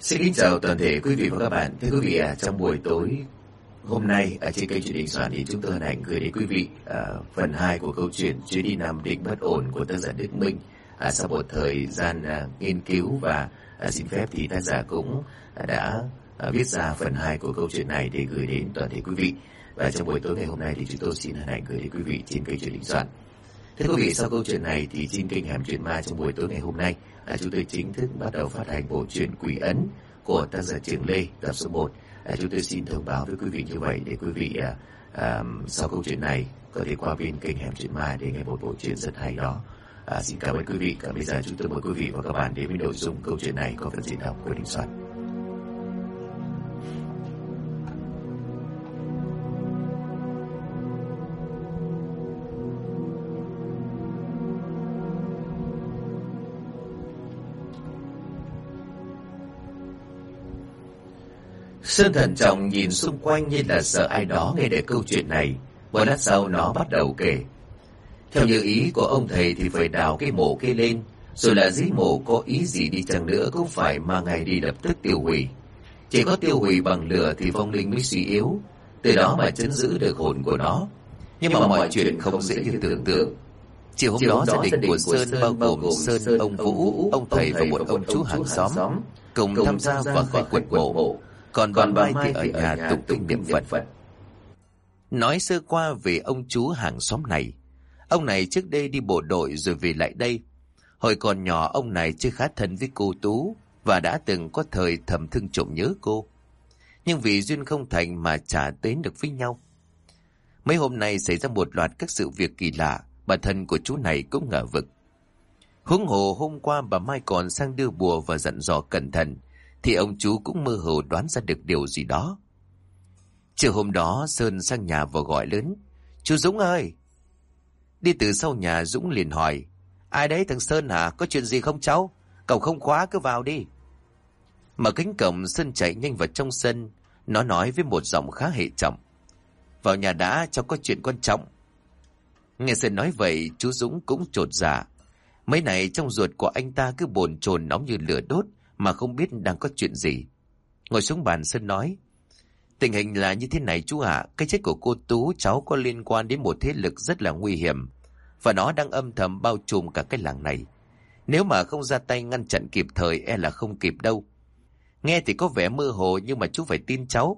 Xin kính chào toàn thể quý vị và các bạn. Thưa quý vị, trong buổi tối hôm nay ở trên kênh truyền hình Soạn thì chúng tôi hân hạnh gửi đến quý vị phần 2 của câu chuyện Chuyến đi Nam Định bất ổn của tác giả Đức Minh. Sau một thời gian nghiên cứu và xin phép thì tác giả cũng đã viết ra phần 2 của câu chuyện này để gửi đến toàn thể quý vị. Và trong buổi tối ngày hôm nay thì chúng tôi xin hân hạnh gửi đến quý vị trên kênh truyền hình Soạn. Thưa quý vị, sau câu chuyện này thì trên kênh Hẻm Chuyện Ma trong buổi tối ngày hôm nay chúng tôi chính thức bắt đầu phát hành bộ truyện Quỷ Ấn của tác giả Trường Lê tập số 1. Chúng tôi xin thông báo với quý vị như vậy để quý vị sau câu chuyện này có thể qua bên kênh Hẻm Chuyện Ma để nghe một bộ truyện rất hay đó. Xin cảm ơn quý vị. Còn bây giờ chúng tôi mời quý vị và các bạn đến với nội dung câu chuyện này có phần diễn đọc của Đình Soạn. Sơn thận trọng nhìn xung quanh như là sợ ai đó nghe được câu chuyện này. Một lát sau nó bắt đầu kể. Theo như ý của ông thầy thì phải đào cái mộ kia lên, rồi là dưới mộ có ý gì đi chăng nữa cũng phải mang ngày đi lập tức tiêu hủy. Chỉ có tiêu hủy bằng lửa thì vong linh mới suy yếu, từ đó mà trấn giữ được hồn của nó. Nhưng mà mọi chuyện không dễ như tưởng tượng. Chiều hôm đó gia đình của Sơn bao gồm Sơn, ông Vũ, ông thầy và một ông chú hàng xóm cùng tham gia vào khai quật mộ. Còn Mai thì ở nhà tụng kinh niệm Phật. Nói sơ qua về ông chú hàng xóm này. Ông này trước đây đi bộ đội rồi về lại đây. Hồi còn nhỏ ông này chưa khá thân với cô Tú và đã từng có thời thầm thương trộm nhớ cô. Nhưng vì duyên không thành mà chả đến được với nhau. Mấy hôm nay xảy ra một loạt các sự việc kỳ lạ, bản thân của chú này cũng ngờ vực. Huống hồ hôm qua bà Mai còn sang đưa bùa và dặn dò cẩn thận, thì ông chú cũng mơ hồ đoán ra được điều gì đó. Chiều hôm đó Sơn sang nhà và gọi lớn: "Chú Dũng ơi!" Đi từ sau nhà Dũng liền hỏi: "Ai đấy thằng Sơn hả? Có chuyện gì không cháu? Cổng không khóa, cứ vào đi." Mở cánh cổng, Sơn chạy nhanh vào trong sân. Nó nói với một giọng khá hệ trọng: "Vào nhà đã, cháu có chuyện quan trọng." Nghe Sơn nói vậy, chú Dũng cũng chột dạ. Mấy này trong ruột của anh ta cứ bồn chồn nóng như lửa đốt mà không biết đang có chuyện gì. Ngồi xuống bàn, Sơn nói: "Tình hình là như thế này chú ạ. Cái chết của cô Tú cháu có liên quan đến một thế lực rất là nguy hiểm, và nó đang âm thầm bao trùm cả cái làng này. Nếu mà không ra tay ngăn chặn kịp thời e là không kịp đâu. Nghe thì có vẻ mơ hồ nhưng mà chú phải tin cháu."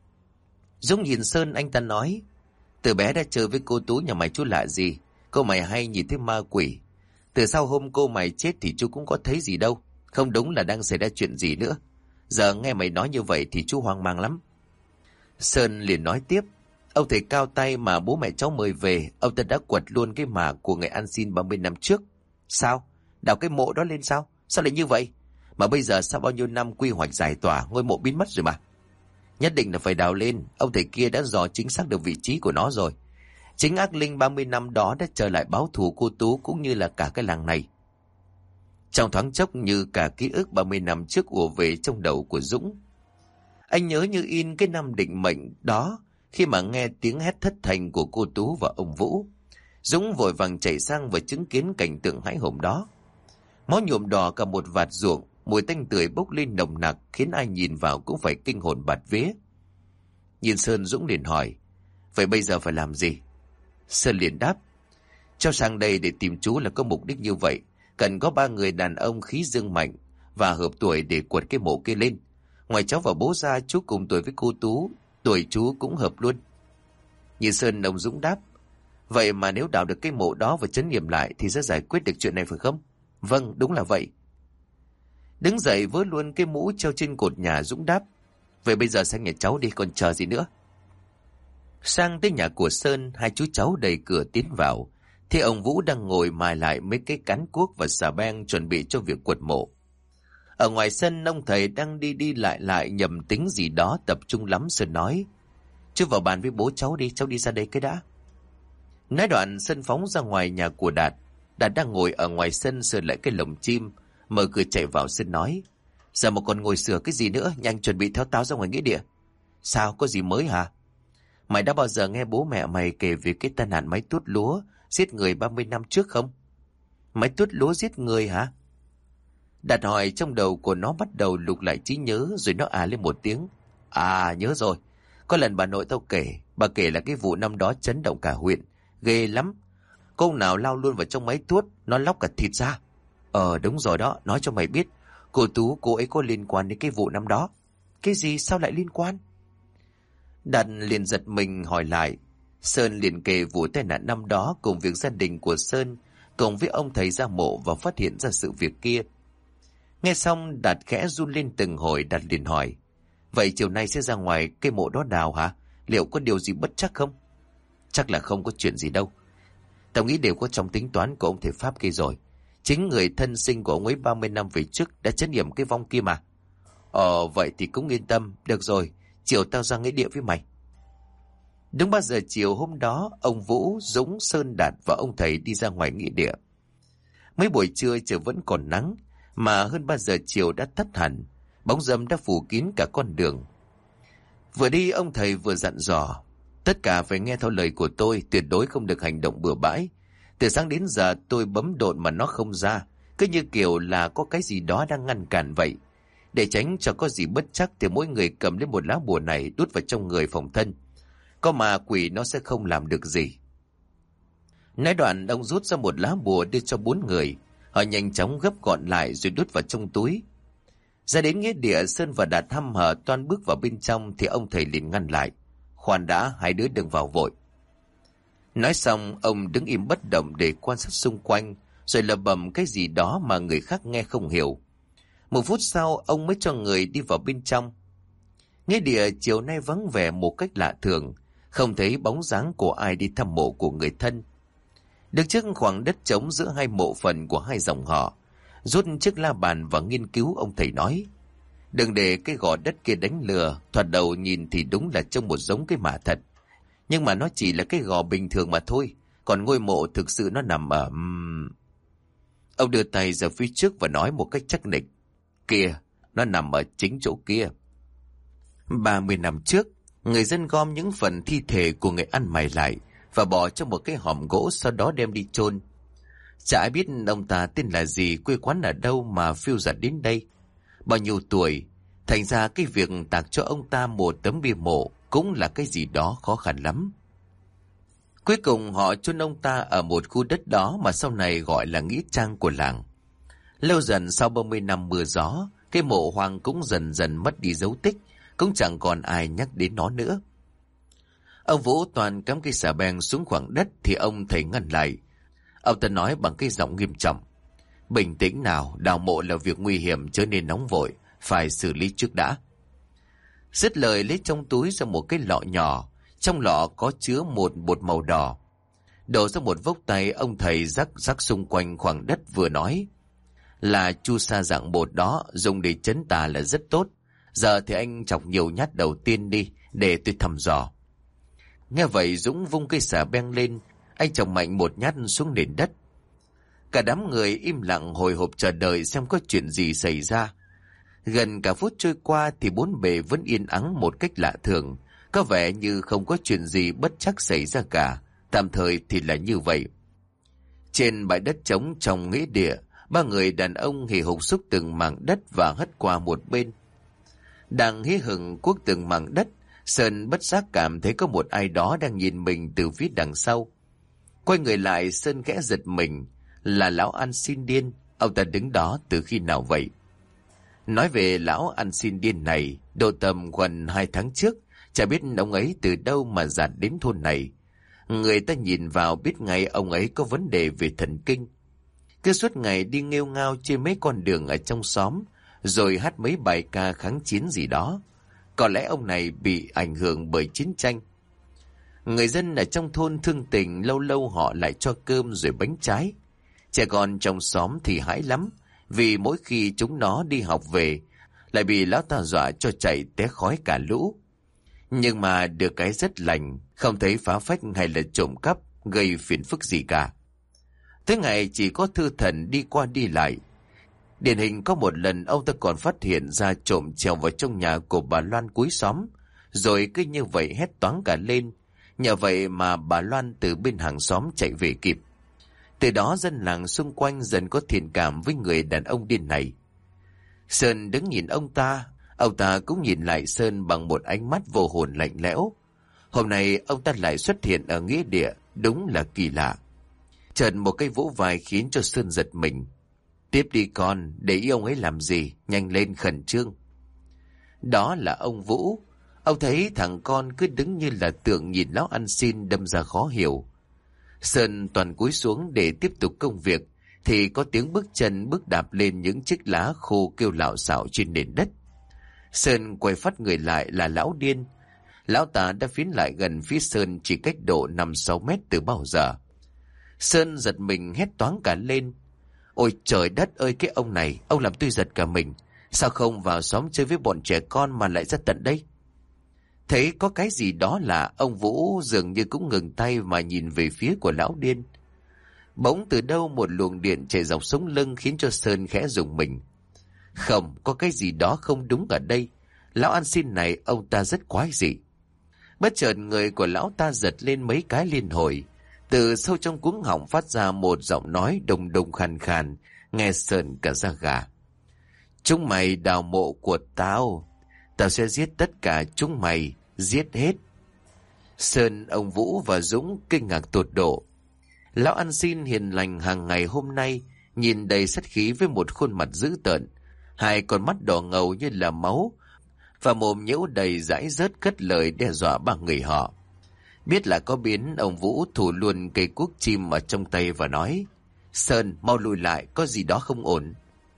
Dũng nhìn Sơn, anh ta nói: "Từ bé đã chơi với cô Tú nhà mày chú lạ gì? Cô mày hay nhìn thấy ma quỷ. Từ sau hôm cô mày chết thì chú cũng có thấy gì đâu. Không đúng là đang xảy ra chuyện gì nữa. Giờ nghe mày nói như vậy thì chú hoang mang lắm." Sơn liền nói tiếp: "Ông thầy cao tay mà bố mẹ cháu mời về, ông ta đã quật luôn cái mả của ngày ăn xin 30 năm trước." "Sao? Đào cái mộ đó lên sao? Sao lại như vậy? Mà bây giờ sau bao nhiêu năm quy hoạch giải tỏa, ngôi mộ biến mất rồi mà." "Nhất định là phải đào lên, ông thầy kia đã dò chính xác được vị trí của nó rồi. Chính ác linh 30 năm đó đã trở lại báo thù cô Tú cũng như là cả cái làng này." Trong thoáng chốc như cả ký ức 30 năm trước ùa về trong đầu của Dũng. Anh nhớ như in cái năm định mệnh đó, khi mà nghe tiếng hét thất thanh của cô Tú và ông Vũ. Dũng vội vàng chạy sang và chứng kiến cảnh tượng hãi hùng đó. Máu nhuộm đỏ cả một vạt ruộng, mùi tanh tưởi bốc lên nồng nặc khiến ai nhìn vào cũng phải kinh hồn bạt vía. Nhìn Sơn, Dũng liền hỏi: "Vậy bây giờ phải làm gì?" Sơn liền đáp: "Cháu sang đây để tìm chú là có mục đích như vậy. Cần có 3 người đàn ông khí dương mạnh và hợp tuổi để quật cái mộ kia lên. Ngoài cháu và bố ra, chú cùng tuổi với cô Tú, tuổi chú cũng hợp luôn." Nhìn Sơn, ông Dũng đáp: "Vậy mà nếu đào được cái mộ đó và trấn nghiệm lại thì sẽ giải quyết được chuyện này phải không?" "Vâng, đúng là vậy." Đứng dậy với luôn cái mũ treo trên cột nhà, Dũng đáp: "Vậy bây giờ sang nhà cháu đi, còn chờ gì nữa." Sang tới nhà của Sơn, hai chú cháu đẩy cửa tiến vào, thì ông Vũ đang ngồi mài lại mấy cái cán cuốc và xà beng chuẩn bị cho việc quật mộ. Ở ngoài sân, ông thầy đang đi đi lại nhầm tính gì đó tập trung lắm. Sơn nói: "Chú vào bàn với bố cháu đi, cháu đi ra đây cái đã." Nói đoạn, Sơn phóng ra ngoài nhà của Đạt. Đạt đang ngồi ở ngoài sân sờ lại cái lồng chim, mở cửa chạy vào. Sơn nói: "Giờ mà còn ngồi sửa cái gì nữa, nhanh chuẩn bị theo tao ra ngoài nghĩa địa." "Sao, có gì mới hả? Mày đã bao giờ nghe bố mẹ mày kể về cái tai nạn máy tuốt lúa giết người 30 năm trước không?" "Máy tuốt lúa giết người hả?" Đạt hỏi, trong đầu của nó bắt đầu lục lại trí nhớ, rồi nó lên một tiếng. À, nhớ rồi. Có lần bà nội tao kể, bà kể là cái vụ năm đó chấn động cả huyện. Ghê lắm. Có ông nào lao luôn vào trong máy tuốt, nó lóc cả thịt ra. Đúng rồi đó, nói cho mày biết. Cô Tú, cô ấy có liên quan đến cái vụ năm đó. Cái gì, sao lại liên quan? Đạt liền giật mình hỏi lại. Sơn liền kể vụ tai nạn năm đó cùng việc gia đình của Sơn cùng với ông thầy ra mộ và phát hiện ra sự việc kia. Nghe xong Đạt khẽ run lên từng hồi. Đạt liền hỏi, vậy chiều nay sẽ ra ngoài cái mộ đó đào hả? Liệu có điều gì bất trắc không? Chắc là không có chuyện gì đâu. Tao nghĩ đều có trong tính toán của ông thầy Pháp kia rồi. Chính người thân sinh của ông ấy 30 năm về trước đã chấn điểm cái vong kia mà. Vậy thì cũng yên tâm. Được rồi, chiều tao ra nghĩa địa với mày. Đúng 3 giờ chiều hôm đó, ông Vũ, Dũng, Sơn, Đạt và ông thầy đi ra ngoài nghĩa địa. Mấy buổi trưa trời vẫn còn nắng, mà hơn 3 giờ chiều đã tắt hẳn. Bóng râm đã phủ kín cả con đường. Vừa đi, ông thầy vừa dặn dò, tất cả phải nghe theo lời của tôi, tuyệt đối không được hành động bừa bãi. Từ sáng đến giờ tôi bấm độn mà nó không ra, cứ như kiểu là có cái gì đó đang ngăn cản vậy. Để tránh cho có gì bất trắc thì mỗi người cầm lên một lá bùa này đút vào trong người phòng thân. Có mà quỷ nó sẽ không làm được gì. Nói đoạn, ông rút ra một lá bùa đưa cho 4 người. Họ nhanh chóng gấp gọn lại rồi đút vào trong túi. Ra đến nghĩa địa, Sơn và Đạt hăm hở toan bước vào bên trong thì ông thầy liền ngăn lại. Khoan đã, hai đứa đừng vào vội. Nói xong, ông đứng im bất động để quan sát xung quanh, rồi lẩm bẩm cái gì đó mà người khác nghe không hiểu. 1 phút sau, ông mới cho người đi vào bên trong. Nghĩa địa chiều nay vắng vẻ một cách lạ thường, không thấy bóng dáng của ai đi thăm mộ của người thân. Đứng trước khoảng đất trống giữa hai mộ phần của hai dòng họ, rút chiếc la bàn và nghiên cứu, ông thầy nói, đừng để cái gò đất kia đánh lừa. Thoạt đầu nhìn thì đúng là trông một giống cái mả thật, nhưng mà nó chỉ là cái gò bình thường mà thôi. Còn ngôi mộ thực sự nó nằm ở... Ông đưa tay ra phía trước và nói một cách chắc nịch, kìa, nó nằm ở chính chỗ kia. 30 năm trước, người dân gom những phần thi thể của người ăn mày lại và bỏ trong một cái hòm gỗ, sau đó đem đi chôn. Chả ai biết ông ta tên là gì, quê quán ở đâu mà phiêu dật đến đây, bao nhiêu tuổi. Thành ra cái việc tạc cho ông ta một tấm bia mộ cũng là cái gì đó khó khăn lắm. Cuối cùng họ chôn ông ta ở một khu đất đó mà sau này gọi là nghĩa trang của làng. Lâu dần, sau 30 năm mưa gió, cái mộ hoang cũng dần dần mất đi dấu tích, cũng chẳng còn ai nhắc đến nó nữa. Ông Vũ toàn cắm cây xà beng xuống khoảng đất thì ông thầy ngăn lại. Ông ta nói bằng cái giọng nghiêm trọng, bình tĩnh nào, đào mộ là việc nguy hiểm chớ nên nóng vội, phải xử lý trước đã. Dứt lời, lấy trong túi ra một cái lọ nhỏ, trong lọ có chứa một bột màu đỏ. Đổ ra một vốc tay, ông thầy rắc rắc xung quanh khoảng đất vừa nói, là chu sa dạng bột đó, dùng để trấn tà là rất tốt. Giờ thì anh chọc nhiều nhát đầu tiên đi, để tôi thăm dò. Nghe vậy, Dũng vung cây xà beng lên, anh chọc mạnh một nhát xuống nền đất. Cả đám người im lặng hồi hộp chờ đợi xem có chuyện gì xảy ra. Gần cả phút trôi qua thì bốn bề vẫn yên ắng một cách lạ thường, có vẻ như không có chuyện gì bất trắc xảy ra cả. Tạm thời thì là như vậy. Trên bãi đất trống trong nghĩa địa, 3 người đàn ông hì hục xúc từng mảng đất và hất qua một bên. Đang hí hửng cuốc từng mảng đất, Sơn bất giác cảm thấy có một ai đó đang nhìn mình từ phía đằng sau. Quay người lại, Sơn khẽ giật mình, là lão ăn xin điên. Ông ta đứng đó từ khi nào vậy? Nói về lão ăn xin điên này, độ tầm gần 2 tháng trước, chả biết ông ấy từ đâu mà dạt đến thôn này. Người ta nhìn vào biết ngay ông ấy có vấn đề về thần kinh. Cứ suốt ngày đi nghêu ngao trên mấy con đường ở trong xóm, rồi hát mấy bài ca kháng chiến gì đó. Có lẽ ông này bị ảnh hưởng bởi chiến tranh. Người dân ở trong thôn thương tình, lâu lâu họ lại cho cơm rồi bánh trái. Trẻ con trong xóm thì hãi lắm, vì mỗi khi chúng nó đi học về, lại bị lão ta dọa cho chạy té khói cả lũ. Nhưng mà được cái rất lành, không thấy phá phách hay là trộm cắp, gây phiền phức gì cả. Tới ngày chỉ có thư thần đi qua đi lại. Điển hình có một lần ông ta còn phát hiện ra trộm trèo vào trong nhà của bà Loan cuối xóm, rồi cứ như vậy hét toáng cả lên. Nhờ vậy mà bà Loan từ bên hàng xóm chạy về kịp. Từ đó dân làng xung quanh dần có thiện cảm với người đàn ông điên này. Sơn đứng nhìn ông ta cũng nhìn lại Sơn bằng một ánh mắt vô hồn lạnh lẽo. Hôm nay ông ta lại xuất hiện ở nghĩa địa, đúng là kỳ lạ. Chợt một cái vỗ vai khiến cho Sơn giật mình. Tiếp đi con, để ý ông ấy làm gì, nhanh lên khẩn trương. Đó là ông Vũ. Ông thấy thằng con cứ đứng như là tượng nhìn lão ăn xin đâm ra khó hiểu. Sơn toàn cúi xuống để tiếp tục công việc, thì có tiếng bước chân bước đạp lên những chiếc lá khô kêu lạo xạo trên nền đất. Sơn quay phát người lại là lão điên. Lão ta đã tiến lại gần phía Sơn chỉ cách độ 5-6 mét từ bao giờ. Sơn giật mình hét toáng cả lên. Ôi trời đất ơi, cái ông này, ông làm tôi giật cả mình. Sao không vào xóm chơi với bọn trẻ con mà lại ra tận đây? Thấy có cái gì đó lạ, ông Vũ dường như cũng ngừng tay mà nhìn về phía của lão điên. Bỗng từ đâu một luồng điện chạy dọc sống lưng khiến cho Sơn khẽ rùng mình. Không, có cái gì đó không đúng ở đây. Lão ăn xin này ông ta rất quái dị. Bất chợt người của lão ta giật lên mấy cái liên hồi. Từ sâu trong cuống họng phát ra một giọng nói đùng đùng khàn khàn, nghe Sơn cả da gà. Chúng mày đào mộ của tao, tao sẽ giết tất cả chúng mày, giết hết. Sơn, ông Vũ và Dũng kinh ngạc tột độ. Lão ăn xin hiền lành hàng ngày hôm nay nhìn đầy sát khí với một khuôn mặt dữ tợn, hai con mắt đỏ ngầu như là máu và mồm nhễu đầy dãi rớt cất lời đe dọa ba người họ. Biết là có biến, ông Vũ thủ luôn cây cuốc chim ở trong tay và nói: Sơn, mau lùi lại, có gì đó không ổn.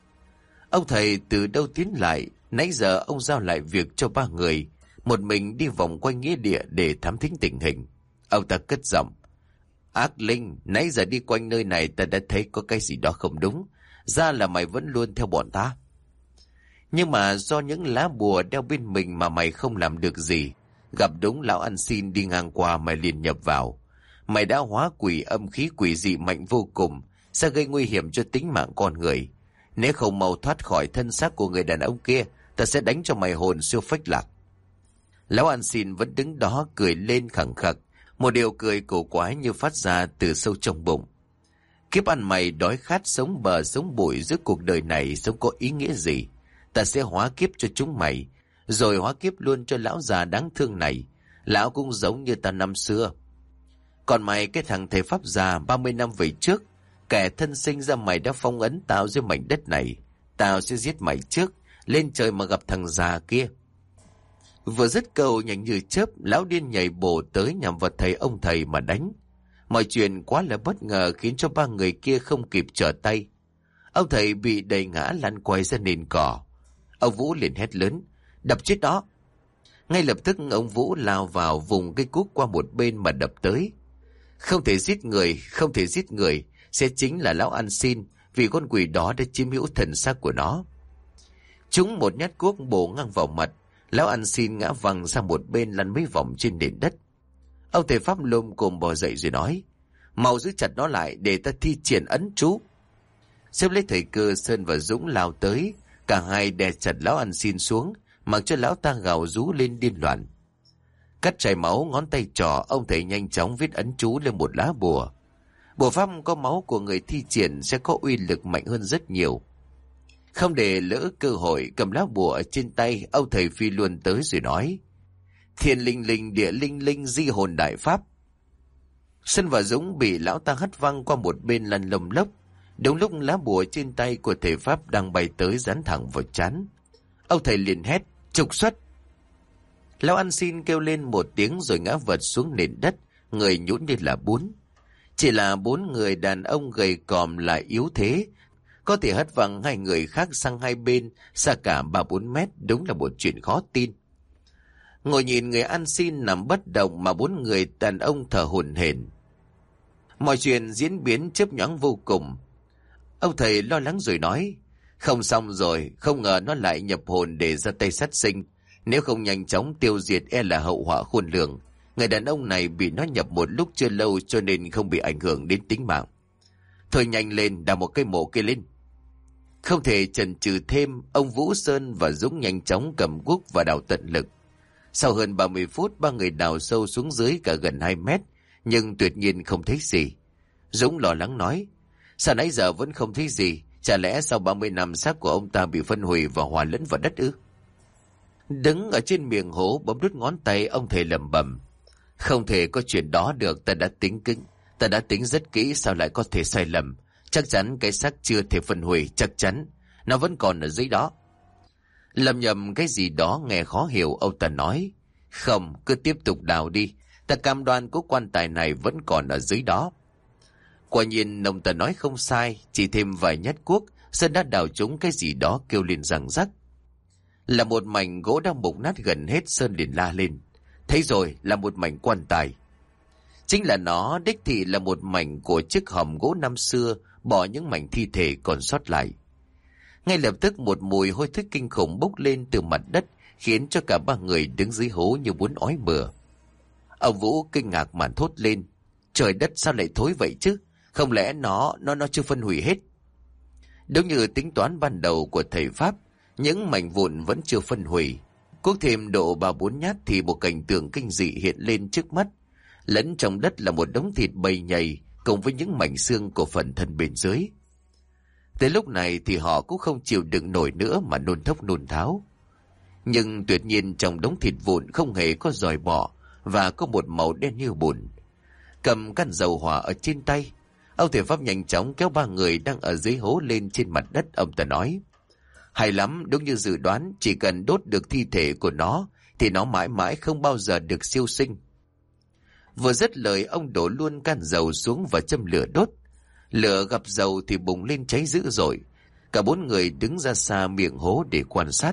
Ông thầy từ đâu tiến lại, nãy giờ ông giao lại việc cho ba người, một mình đi vòng quanh nghĩa địa để thám thính tình hình. Ông ta cất giọng: Ác linh, nãy giờ đi quanh nơi này ta đã thấy có cái gì đó không đúng, ra là mày vẫn luôn theo bọn ta. Nhưng mà do những lá bùa đeo bên mình mà mày không làm được gì. Gặp đúng lão ăn xin đi ngang qua mày liền nhập vào. Mày đã hóa quỷ, âm khí quỷ dị mạnh vô cùng, sẽ gây nguy hiểm cho tính mạng con người. Nếu không mau thoát khỏi thân xác của người đàn ông kia, ta sẽ đánh cho mày hồn siêu phách lạc. Lão ăn xin vẫn đứng đó cười lên khẳng khặc, một điều cười cổ quái như phát ra từ sâu trong bụng. Kiếp ăn mày đói khát sống bờ sống bụi giữa cuộc đời này sống có ý nghĩa gì? Ta sẽ hóa kiếp cho chúng mày, rồi hóa kiếp luôn cho lão già đáng thương này. Lão cũng giống như ta năm xưa. Còn mày, cái thằng thầy pháp già 30 năm về trước, kẻ thân sinh ra mày đã phong ấn tao dưới mảnh đất này. Tao sẽ giết mày trước, lên trời mà gặp thằng già kia. Vừa dứt câu, nhanh như chớp, lão điên nhảy bổ tới nhằm vào ông thầy mà đánh. Mọi chuyện quá là bất ngờ khiến cho ba người kia không kịp trở tay. Ông thầy bị đẩy ngã lăn quay ra nền cỏ. Ông Vũ liền hét lớn: Đập chết đó! Ngay lập tức ông Vũ lao vào vùng cây cuốc qua một bên mà đập tới. Không thể giết người, không thể giết người, sẽ chính là lão ăn xin, vì con quỷ đó đã chiếm hữu thần xác của nó. Chúng một nhát cuốc bổ ngang vào mặt, lão ăn xin ngã văng sang một bên lăn mấy vòng trên nền đất. Ông thầy pháp lồm cồm bò dậy rồi nói: Mau giữ chặt nó lại để ta thi triển ấn chú. Xếp lấy thời cơ, Sơn và Dũng lao tới, cả hai đè chặt lão ăn xin xuống, mặc cho lão ta gào rú lên điên loạn. Cắt chảy máu ngón tay trỏ, ông thầy nhanh chóng viết ấn chú lên một lá bùa. Bùa pháp có máu của người thi triển sẽ có uy lực mạnh hơn rất nhiều. Không để lỡ cơ hội, cầm lá bùa ở trên tay, ông thầy phi luôn tới rồi nói: Thiên linh linh, địa linh linh, di hồn đại pháp. Sơn và Dũng bị lão ta hất văng qua một bên lăn lồng lốc. Đúng lúc lá bùa trên tay của thầy pháp đang bay tới dán thẳng vào trán, ông thầy liền hét: Trục xuất! Lão ăn xin kêu lên một tiếng rồi ngã vật xuống nền đất, người nhũn như là bún. Chỉ là 4 người đàn ông gầy còm lại yếu thế, có thể hất văng hai người khác sang hai bên xa cả 3-4 mét, đúng là một chuyện khó tin. Ngồi nhìn người ăn xin nằm bất động mà 4 người đàn ông thở hổn hển. Mọi chuyện diễn biến chớp nhoáng vô cùng. Ông thầy lo lắng rồi nói: Không xong rồi, không ngờ nó lại nhập hồn để ra tay sát sinh. Nếu không nhanh chóng tiêu diệt e là hậu họa khôn lường. Người đàn ông này bị nó nhập một lúc chưa lâu cho nên không bị ảnh hưởng đến tính mạng. Thôi nhanh lên, đào một cây mộ kia lên. Không thể chần chừ thêm, ông Vũ, Sơn và Dũng nhanh chóng cầm cuốc và đào tận lực. Sau hơn 30 phút, ba người đào sâu xuống dưới cả gần 2 mét, nhưng tuyệt nhiên không thấy gì. Dũng lo lắng nói: Sao nãy giờ vẫn không thấy gì? Chả lẽ sau 30 năm xác của ông ta bị phân hủy và hòa lẫn vào đất ư? Đứng ở trên miệng hố bấm đút ngón tay, ông thầy lẩm bẩm. Không thể có chuyện đó được, ta đã tính rất kỹ, sao lại có thể sai lầm. Chắc chắn cái xác chưa thể phân hủy, chắc chắn nó vẫn còn ở dưới đó. Lầm nhầm cái gì đó nghe khó hiểu, ông ta nói. Không, cứ tiếp tục đào đi, ta cam đoan cố quan tài này vẫn còn ở dưới đó. Quả nhiên ông ta nói không sai, chỉ thêm vài nhát cuốc, Sơn đã đào trúng cái gì đó kêu lên răng rắc. Là một mảnh gỗ đang mục nát gần hết. Sơn liền la lên. Thấy rồi, là một mảnh quan tài. Chính là nó, đích thị là một mảnh của chiếc hòm gỗ năm xưa, bỏ những mảnh thi thể còn sót lại. Ngay lập tức một mùi hôi thối kinh khủng bốc lên từ mặt đất, khiến cho cả ba người đứng dưới hố như muốn ói mửa. Ông Vũ kinh ngạc mà thốt lên. Trời đất, sao lại thối vậy chứ? Không lẽ nó chưa phân hủy hết? Đúng như tính toán ban đầu của thầy Pháp, những mảnh vụn vẫn chưa phân hủy. Cuốc thêm độ 3-4 nhát thì một cảnh tượng kinh dị hiện lên trước mắt. Lẫn trong đất là một đống thịt bầy nhầy cùng với những mảnh xương của phần thân bên dưới. Tới lúc này thì họ cũng không chịu đựng nổi nữa mà nôn thốc nôn tháo. Nhưng tuyệt nhiên trong đống thịt vụn không hề có giòi bọ và có một màu đen như bùn. Cầm căn dầu hỏa ở trên tay, ông thầy Pháp nhanh chóng kéo ba người đang ở dưới hố lên trên mặt đất. Ông ta nói. Hay lắm, đúng như dự đoán, chỉ cần đốt được thi thể của nó thì nó mãi mãi không bao giờ được siêu sinh. Vừa dứt lời, ông đổ luôn can dầu xuống và châm lửa đốt. Lửa gặp dầu thì bùng lên cháy dữ dội. Cả bốn người đứng ra xa miệng hố để quan sát.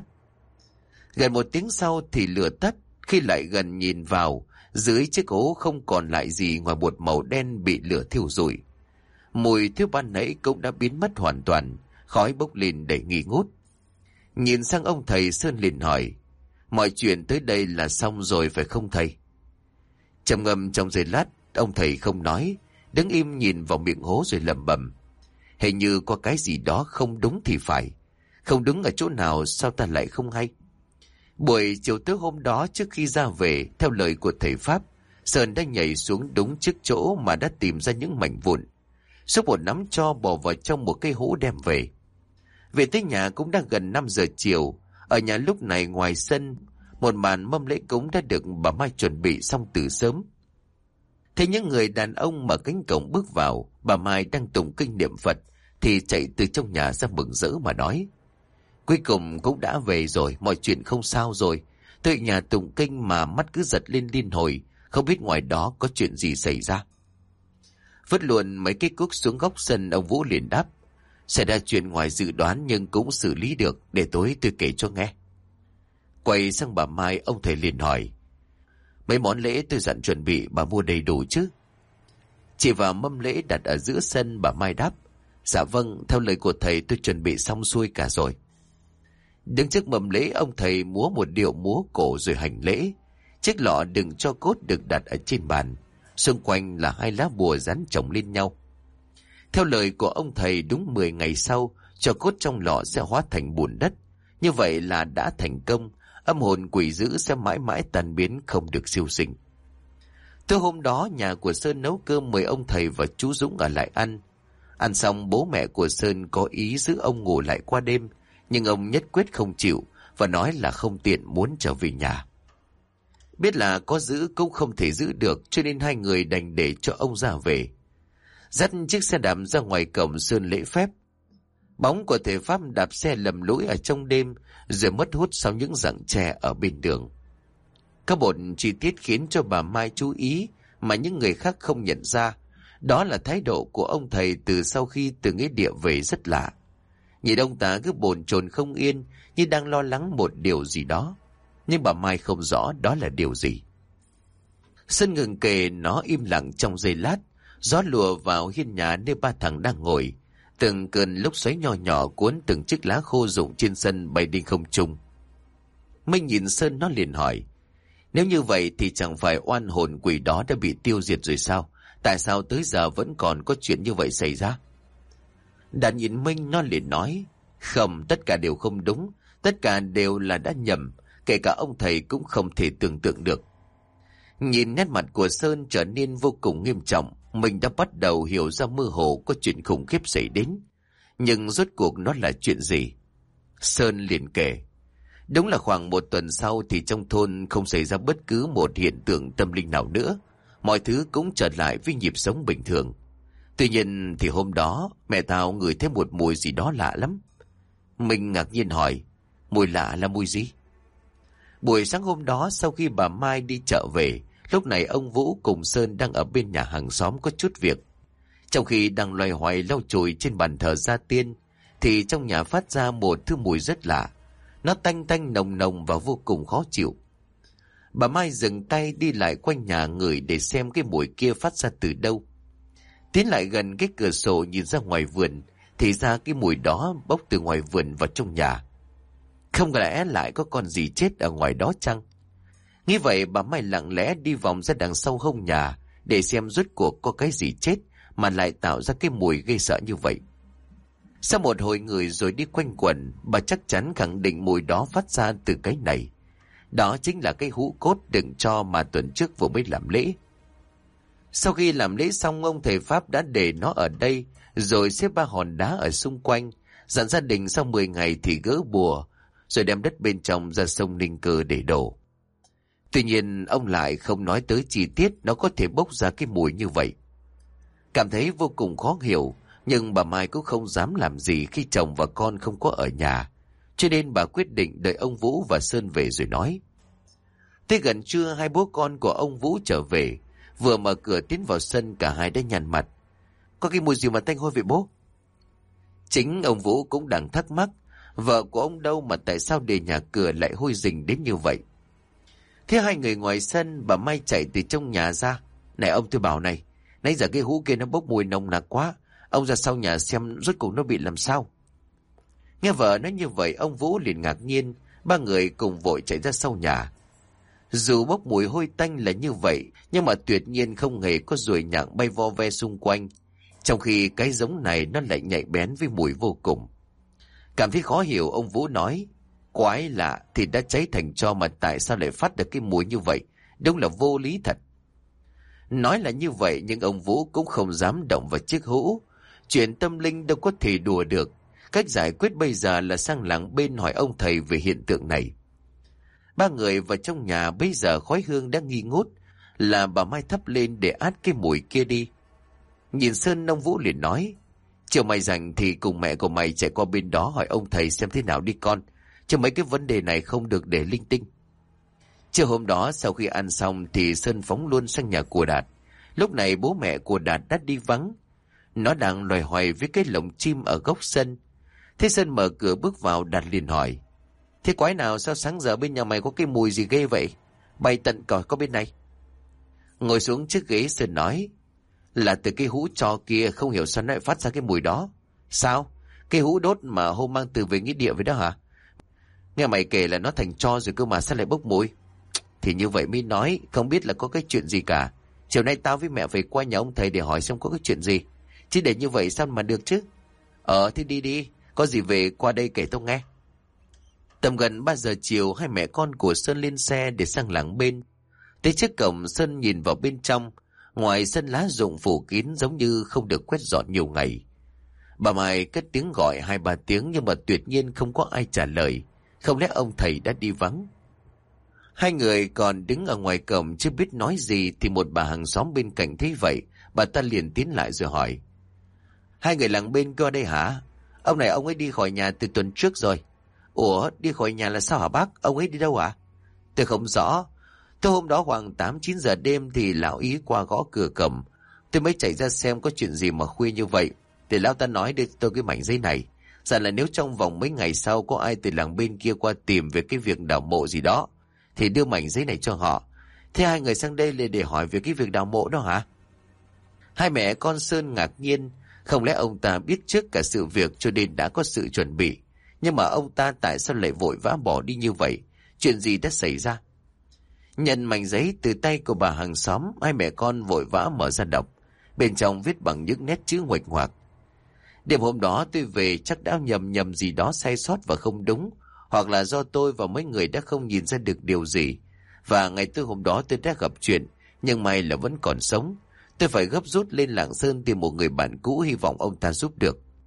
Gần 1 tiếng sau thì lửa tắt. Khi lại gần nhìn vào, dưới chiếc hố không còn lại gì ngoài một màu đen bị lửa thiêu rụi. Mùi thiêu ban nãy cũng đã biến mất hoàn toàn, khói bốc lên đầy nghi ngút. Nhìn sang ông thầy, Sơn liền hỏi. Mọi chuyện tới đây là xong rồi phải không thầy? Trầm ngâm trong giây lát, ông thầy không nói, đứng im nhìn vào miệng hố rồi lẩm bẩm. Hình như có cái gì đó không đúng thì phải. Không đúng ở chỗ nào sao ta lại không hay? Buổi chiều tối hôm đó, trước khi ra về, theo lời của thầy Pháp, Sơn đã nhảy xuống đúng trước chỗ mà đã tìm ra những mảnh vụn. Xúc một nắm tro bỏ vào trong một cái hũ đem về. Về tới nhà cũng đã gần 5 giờ chiều. Ở nhà lúc này ngoài sân, một màn mâm lễ cúng đã được bà Mai chuẩn bị xong từ sớm. Thấy những người đàn ông mở cánh cổng bước vào, bà Mai đang tụng kinh niệm Phật thì chạy từ trong nhà ra mừng rỡ mà nói. Cuối cùng cũng đã về rồi, mọi chuyện không sao rồi. Tôi ở nhà tụng kinh mà mắt cứ giật lên liên hồi, không biết ngoài đó có chuyện gì xảy ra. Vứt luôn mấy cái cuốc xuống góc sân, ông Vũ liền đáp. Xảy ra chuyện ngoài dự đoán nhưng cũng xử lý được, để tối tôi kể cho nghe. Quay sang bà Mai, ông thầy liền hỏi. Mấy món lễ tôi dặn chuẩn bị bà mua đầy đủ chứ? Chỉ vào mâm lễ đặt ở giữa sân, bà Mai đáp. Dạ vâng, theo lời của thầy tôi chuẩn bị xong xuôi cả rồi. Đứng trước mâm lễ, ông thầy múa một điệu múa cổ rồi hành lễ. Chiếc lọ đựng tro cốt được đặt ở trên bàn. Xung quanh là 2 lá bùa dán chồng lên nhau. Theo lời của ông thầy, đúng 10 ngày sau, tro cốt trong lọ sẽ hóa thành bùn đất. Như vậy là đã thành công, âm hồn quỷ dữ sẽ mãi mãi tan biến, không được siêu sinh. Từ hôm đó, nhà của Sơn nấu cơm mời ông thầy và chú Dũng ở lại ăn. Ăn xong, bố mẹ của Sơn có ý giữ ông ngủ lại qua đêm, nhưng ông nhất quyết không chịu và nói là không tiện, muốn trở về nhà. Biết là có giữ cũng không thể giữ được, cho nên hai người đành để cho ông ra về. Dắt chiếc xe đạp ra ngoài cổng, Sơn lễ phép. Bóng của thầy Pháp đạp xe lầm lũi ở trong đêm, rồi mất hút sau những rặng tre ở bên đường. Có một chi tiết khiến cho bà Mai chú ý mà những người khác không nhận ra. Đó là thái độ của ông thầy từ sau khi từ nghĩa địa về rất lạ. Nhìn ông ta cứ bồn chồn không yên, như đang lo lắng một điều gì đó. Nhưng bà Mai không rõ đó là điều gì. Sơn ngừng kề, nó im lặng trong giây lát. Gió lùa vào hiên nhà nơi ba thằng đang ngồi. Từng cơn lốc xoáy nhỏ nhỏ cuốn từng chiếc lá khô rụng trên sân bay đi không trung. Minh nhìn Sơn, nó liền hỏi. Nếu như vậy thì chẳng phải oan hồn quỷ đó đã bị tiêu diệt rồi sao? Tại sao tới giờ vẫn còn có chuyện như vậy xảy ra? Đạt nhìn Minh, nó liền nói. Không, tất cả đều không đúng. Tất cả đều là đã nhầm. Kể cả ông thầy cũng không thể tưởng tượng được. Nhìn nét mặt của Sơn trở nên vô cùng nghiêm trọng, mình đã bắt đầu hiểu ra mơ hồ có chuyện khủng khiếp xảy đến. Nhưng rốt cuộc nó là chuyện gì? Sơn liền kể. Đúng là khoảng 1 tuần sau thì trong thôn không xảy ra bất cứ một hiện tượng tâm linh nào nữa. Mọi thứ cũng trở lại với nhịp sống bình thường. Tuy nhiên thì hôm đó mẹ tao ngửi thấy một mùi gì đó lạ lắm. Mình ngạc nhiên hỏi, mùi lạ là mùi gì? Buổi sáng hôm đó sau khi bà Mai đi chợ về, lúc này ông Vũ cùng Sơn đang ở bên nhà hàng xóm có chút việc. Trong khi đang loay hoay lau chùi trên bàn thờ gia tiên, thì trong nhà phát ra một thứ mùi rất lạ. Nó tanh tanh nồng nồng và vô cùng khó chịu. Bà Mai dừng tay đi lại quanh nhà ngửi để xem cái mùi kia phát ra từ đâu. Tiến lại gần cái cửa sổ nhìn ra ngoài vườn, thì ra cái mùi đó bốc từ ngoài vườn vào trong nhà. Không lẽ lại có con gì chết ở ngoài đó chăng? Nghĩ vậy bà Mai lặng lẽ đi vòng ra đằng sau hông nhà để xem rốt cuộc có cái gì chết mà lại tạo ra cái mùi gây sợ như vậy. Sau một hồi người rồi đi quanh quẩn, bà chắc chắn khẳng định mùi đó phát ra từ cái này. Đó chính là cái hũ cốt đựng tro mà tuần trước vừa mới làm lễ. Sau khi làm lễ xong, ông thầy Pháp đã để nó ở đây, rồi xếp 3 hòn đá ở xung quanh, dặn gia đình sau 10 ngày thì gỡ bùa, rồi đem đất bên trong ra sông Ninh Cơ để đổ. Tuy nhiên ông lại không nói tới chi tiết nó có thể bốc ra cái mùi như vậy. Cảm thấy vô cùng khó hiểu, nhưng bà Mai cũng không dám làm gì khi chồng và con không có ở nhà, cho nên bà quyết định đợi ông Vũ và Sơn về rồi nói. Tới gần trưa, 2 bố con của ông Vũ trở về, vừa mở cửa tiến vào sân cả hai đã nhăn mặt. Có cái mùi gì mà tanh hôi vậy bố? Chính ông Vũ cũng đang thắc mắc, vợ của ông đâu mà tại sao để nhà cửa lại hôi rình đến như vậy. Thế hai người ngoài sân, bà Mai chạy từ trong nhà ra. Này ông, tôi bảo này, nãy giờ cái hũ kia nó bốc mùi nồng nặc quá, ông ra sau nhà xem rốt cuộc nó bị làm sao. Nghe vợ nói như vậy, ông Vũ liền ngạc nhiên, 3 người cùng vội chạy ra sau nhà. Dù bốc mùi hôi tanh là như vậy, nhưng mà tuyệt nhiên không hề có ruồi nhặng bay vo ve xung quanh, trong khi cái giống này nó lại nhạy bén với mùi vô cùng. Cảm thấy khó hiểu, ông Vũ nói, quái lạ, thì đã cháy thành tro mà tại sao lại phát được cái mùi như vậy, đúng là vô lý thật. Nói là như vậy nhưng ông Vũ cũng không dám động vào chiếc hũ. Chuyện tâm linh đâu có thể đùa được. Cách giải quyết bây giờ là sang làng bên hỏi ông thầy về hiện tượng này. 3 người vào trong nhà, bây giờ khói hương đã nghi ngút, là bà Mai thắp lên để át cái mùi kia đi. Nhìn Sơn, ông Vũ liền nói, chiều mày rảnh thì cùng mẹ của mày chạy qua bên đó hỏi ông thầy xem thế nào đi con, chứ mấy cái vấn đề này không được để linh tinh. Chiều hôm đó sau khi ăn xong thì Sơn phóng luôn sang nhà của Đạt. Lúc này bố mẹ của Đạt đã đi vắng. Nó đang loài hoài với cái lồng chim ở góc sân. Thế Sơn mở cửa bước vào, Đạt liền hỏi, thế quái nào sao sáng giờ bên nhà mày có cái mùi gì ghê vậy? Bay tận còi có bên này. Ngồi xuống chiếc ghế, Sơn nói, là từ cái hũ tro kia, không hiểu sao lại phát ra cái mùi đó. Sao? Cái hũ đốt mà hôm mang từ về nghĩa địa vậy đó hả? Nghe mày kể là nó thành tro rồi cơ mà sao lại bốc mùi? Thì như vậy mới nói, không biết là có cái chuyện gì cả. Chiều nay tao với mẹ về qua nhà ông thầy để hỏi xem có cái chuyện gì. Chứ để như vậy sao mà được chứ? Thế đi đi, có gì về qua đây kể tao nghe. Tầm gần 3 giờ chiều, hai mẹ con của Sơn lên xe để sang làng bên. Tới trước cổng, Sơn nhìn vào bên trong. Ngoài sân lá rụng phủ kín giống như không được quét dọn nhiều ngày. Bà Mai cất tiếng gọi 2-3 tiếng nhưng mà tuyệt nhiên không có ai trả lời. Không lẽ ông thầy đã đi vắng? Hai người còn đứng ở ngoài cổng chưa biết nói gì thì một bà hàng xóm bên cạnh thấy vậy, bà ta liền tiến lại rồi hỏi, hai người làng bên qua đây hả? Ông này ông ấy đi khỏi nhà từ tuần trước rồi. Ủa, đi khỏi nhà là sao hả bác? Ông ấy đi đâu ạ? Tôi không rõ. Tôi hôm đó khoảng 8-9 giờ đêm thì lão ý qua gõ cửa cổng. Tôi mới chạy ra xem có chuyện gì mà khuya như vậy. Thì lão ta nói đưa tôi cái mảnh giấy này, rằng là nếu trong vòng mấy ngày sau có ai từ làng bên kia qua tìm về cái việc đào mộ gì đó thì đưa mảnh giấy này cho họ. Thế hai người sang đây để hỏi về cái việc đào mộ đó hả? Hai mẹ con Sơn ngạc nhiên, không lẽ ông ta biết trước cả sự việc cho nên đã có sự chuẩn bị. Nhưng mà ông ta tại sao lại vội vã bỏ đi như vậy? Chuyện gì đã xảy ra? Nhận mảnh giấy từ tay của bà hàng xóm, hai mẹ con vội vã mở ra đọc. Bên trong viết bằng những nét chữ nguệch ngoạc. Đêm hôm đó tôi về chắc đã nhầm gì đó sai sót và không đúng, hoặc là do tôi và mấy người đã không nhìn ra được điều gì. Và ngày tư hôm đó tôi đã gặp chuyện, nhưng may là vẫn còn sống. Tôi phải gấp rút lên Lạng Sơn tìm một người bạn cũ, hy vọng ông ta giúp được.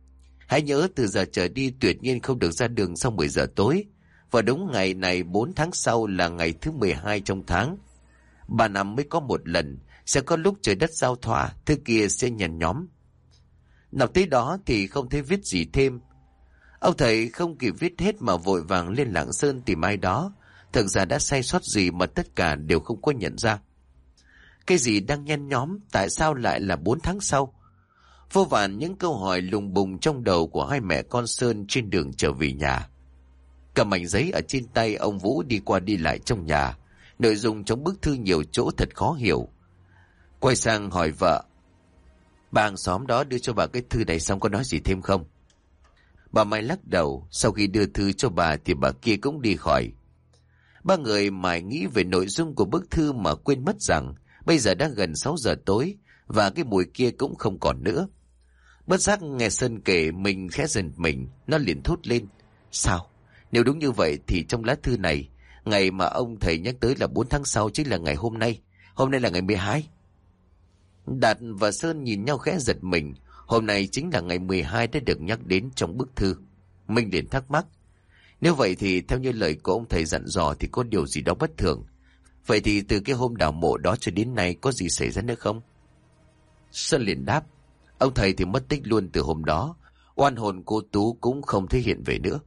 Hãy nhớ từ giờ trở đi tuyệt nhiên không được ra đường sau 10 giờ tối. Và đúng ngày này 4 tháng sau là ngày thứ 12 trong tháng. 3 năm mới có một lần, sẽ có lúc trời đất giao thoa, thứ kia sẽ nhằn nhóm. Đọc tới đó thì không thấy viết gì thêm. Ông thầy không kịp viết hết mà vội vàng lên Lạng Sơn tìm ai đó. Thực ra đã sai sót gì mà tất cả đều không có nhận ra. Cái gì đang nhen nhóm, tại sao lại là 4 tháng sau? Vô vàn những câu hỏi lùng bùng trong đầu của hai mẹ con Sơn trên đường trở về nhà. Cầm mảnh giấy ở trên tay, ông Vũ đi qua đi lại trong nhà. Nội dung trong bức thư nhiều chỗ thật khó hiểu. Quay sang hỏi vợ: bà hàng xóm đó đưa cho bà cái thư này xong có nói gì thêm không? Bà Mai lắc đầu. Sau khi đưa thư cho bà thì bà kia cũng đi khỏi. Ba người mải nghĩ về nội dung của bức thư mà quên mất rằng bây giờ đã gần 6 giờ tối và cái mùi kia cũng không còn nữa. Bất giác nghe Sơn kể, mình khẽ giật mình. Nó liền thốt lên: sao? Nếu đúng như vậy thì trong lá thư này, ngày mà ông thầy nhắc tới là 4 tháng sau chính là ngày hôm nay. Hôm nay là ngày 12. Đạt và Sơn nhìn nhau khẽ giật mình. Hôm nay chính là ngày 12 đã được nhắc đến trong bức thư. Mình liền thắc mắc: nếu vậy thì theo như lời của ông thầy dặn dò thì có điều gì đó bất thường. Vậy thì từ cái hôm đào mộ đó cho đến nay có gì xảy ra nữa không? Sơn liền đáp: ông thầy thì mất tích luôn từ hôm đó. Oan hồn cô Tú cũng không thấy hiện về nữa.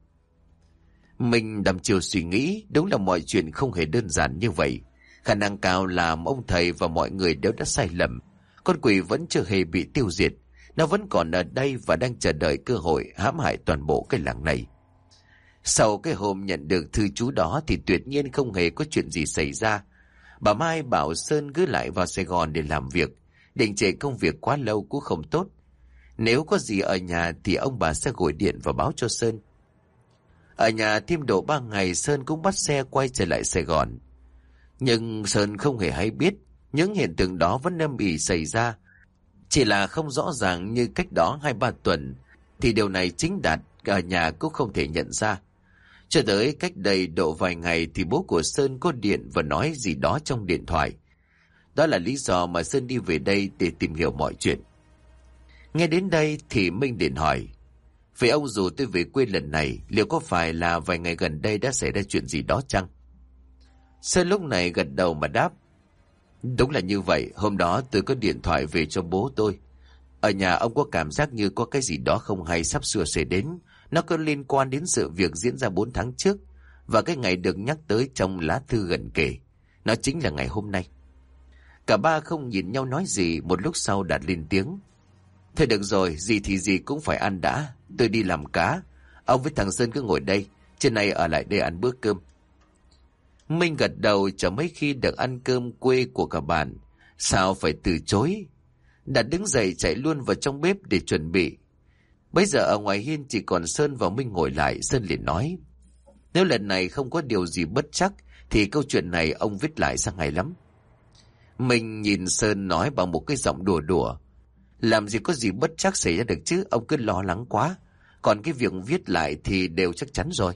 Mình đăm chiều suy nghĩ, đúng là mọi chuyện không hề đơn giản như vậy. Khả năng cao là ông thầy và mọi người đều đã sai lầm. Con quỷ vẫn chưa hề bị tiêu diệt. Nó vẫn còn ở đây và đang chờ đợi cơ hội hãm hại toàn bộ cái làng này. Sau cái hôm nhận được thư chú đó thì tuyệt nhiên không hề có chuyện gì xảy ra. Bà Mai bảo Sơn cứ lại vào Sài Gòn để làm việc. Định trễ công việc quá lâu cũng không tốt. Nếu có gì ở nhà thì ông bà sẽ gọi điện và báo cho Sơn. Ở nhà thêm độ 3 ngày, Sơn cũng bắt xe quay trở lại Sài Gòn. Nhưng Sơn không hề hay biết những hiện tượng đó vẫn âm ỉ xảy ra. Chỉ là không rõ ràng như cách đó 2-3 tuần thì điều này chính Đạt ở nhà cũng không thể nhận ra. Cho tới cách đây độ vài ngày thì bố của Sơn có điện và nói gì đó trong điện thoại. Đó là lý do mà Sơn đi về đây để tìm hiểu mọi chuyện. Nghe đến đây thì Minh điện hỏi: vậy ông dù tôi về quê lần này, liệu có phải là vài ngày gần đây đã xảy ra chuyện gì đó chăng? Sơn lúc này gật đầu mà đáp: đúng là như vậy. Hôm đó tôi có điện thoại về cho bố tôi. Ở nhà ông có cảm giác như có cái gì đó không hay sắp sửa xảy đến. Nó có liên quan đến sự việc diễn ra 4 tháng trước và cái ngày được nhắc tới trong lá thư gần kề. Nó chính là ngày hôm nay. Cả ba không nhìn nhau nói gì. Một lúc sau Đạt lên tiếng: thôi được rồi, gì thì gì cũng phải ăn đã. Tôi đi làm cá. Ông với thằng Sơn cứ ngồi đây, trên này ở lại đây ăn bữa cơm. Minh gật đầu, chờ mấy khi được ăn cơm quê của cả bạn. Sao phải từ chối? Đạt đứng dậy chạy luôn vào trong bếp để chuẩn bị. Bây giờ ở ngoài hiên chỉ còn Sơn và Minh ngồi lại. Sơn liền nói: nếu lần này không có điều gì bất trắc thì câu chuyện này ông viết lại sang hay lắm. Minh nhìn Sơn nói bằng một cái giọng đùa đùa: làm gì có gì bất trắc xảy ra được chứ, ông cứ lo lắng quá. Còn cái việc viết lại thì đều chắc chắn rồi.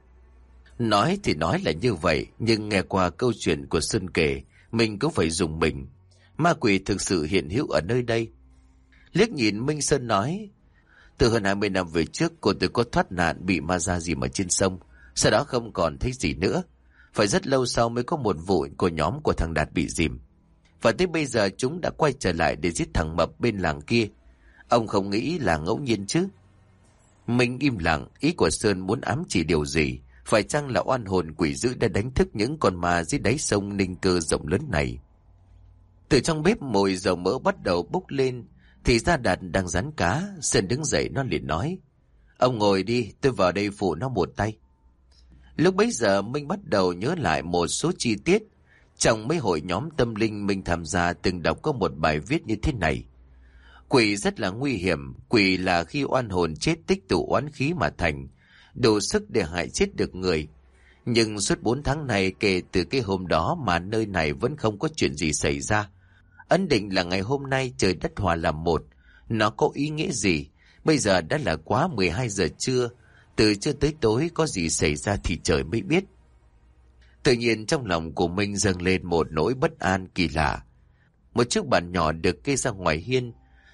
Nói thì nói là như vậy, nhưng nghe qua câu chuyện của Sơn kể, mình cũng phải dùng mình. Ma quỷ thực sự hiện hữu ở nơi đây. Liếc nhìn Minh, Sơn nói: từ hơn 20 năm về trước, cô tôi có thoát nạn bị ma ra dìm ở trên sông. Sau đó không còn thấy gì nữa. Phải rất lâu sau mới có một vụ của nhóm của thằng Đạt bị dìm. Và tới bây giờ chúng đã quay trở lại để giết thằng Mập bên làng kia. Ông không nghĩ là ngẫu nhiên chứ? Mình im lặng. Ý của Sơn muốn ám chỉ điều gì? Phải chăng là oan hồn quỷ dữ đã đánh thức những con ma dưới đáy sông Ninh Cơ rộng lớn này? Từ trong bếp mùi dầu mỡ bắt đầu bốc lên. Thì ra Đạt đang rán cá. Sơn đứng dậy, nó liền nói: ông ngồi đi, tôi vào đây phụ nó một tay. Lúc bấy giờ Minh bắt đầu nhớ lại một số chi tiết. Trong mấy hội nhóm tâm linh mình tham gia từng đọc có một bài viết như thế này: quỷ rất là nguy hiểm. Quỷ là khi oan hồn chết tích tụ oán khí mà thành, đủ sức để hại chết được người. Nhưng suốt 4 tháng này, kể từ cái hôm đó mà nơi này vẫn không có chuyện gì xảy ra. Ấn định là ngày hôm nay trời đất hòa làm một. Nó có ý nghĩa gì? Bây giờ đã là quá 12 giờ trưa. Từ trưa tới tối có gì xảy ra thì trời mới biết. Tự nhiên trong lòng của mình dâng lên một nỗi bất an kỳ lạ. Một chiếc bàn nhỏ được kê ra ngoài hiên.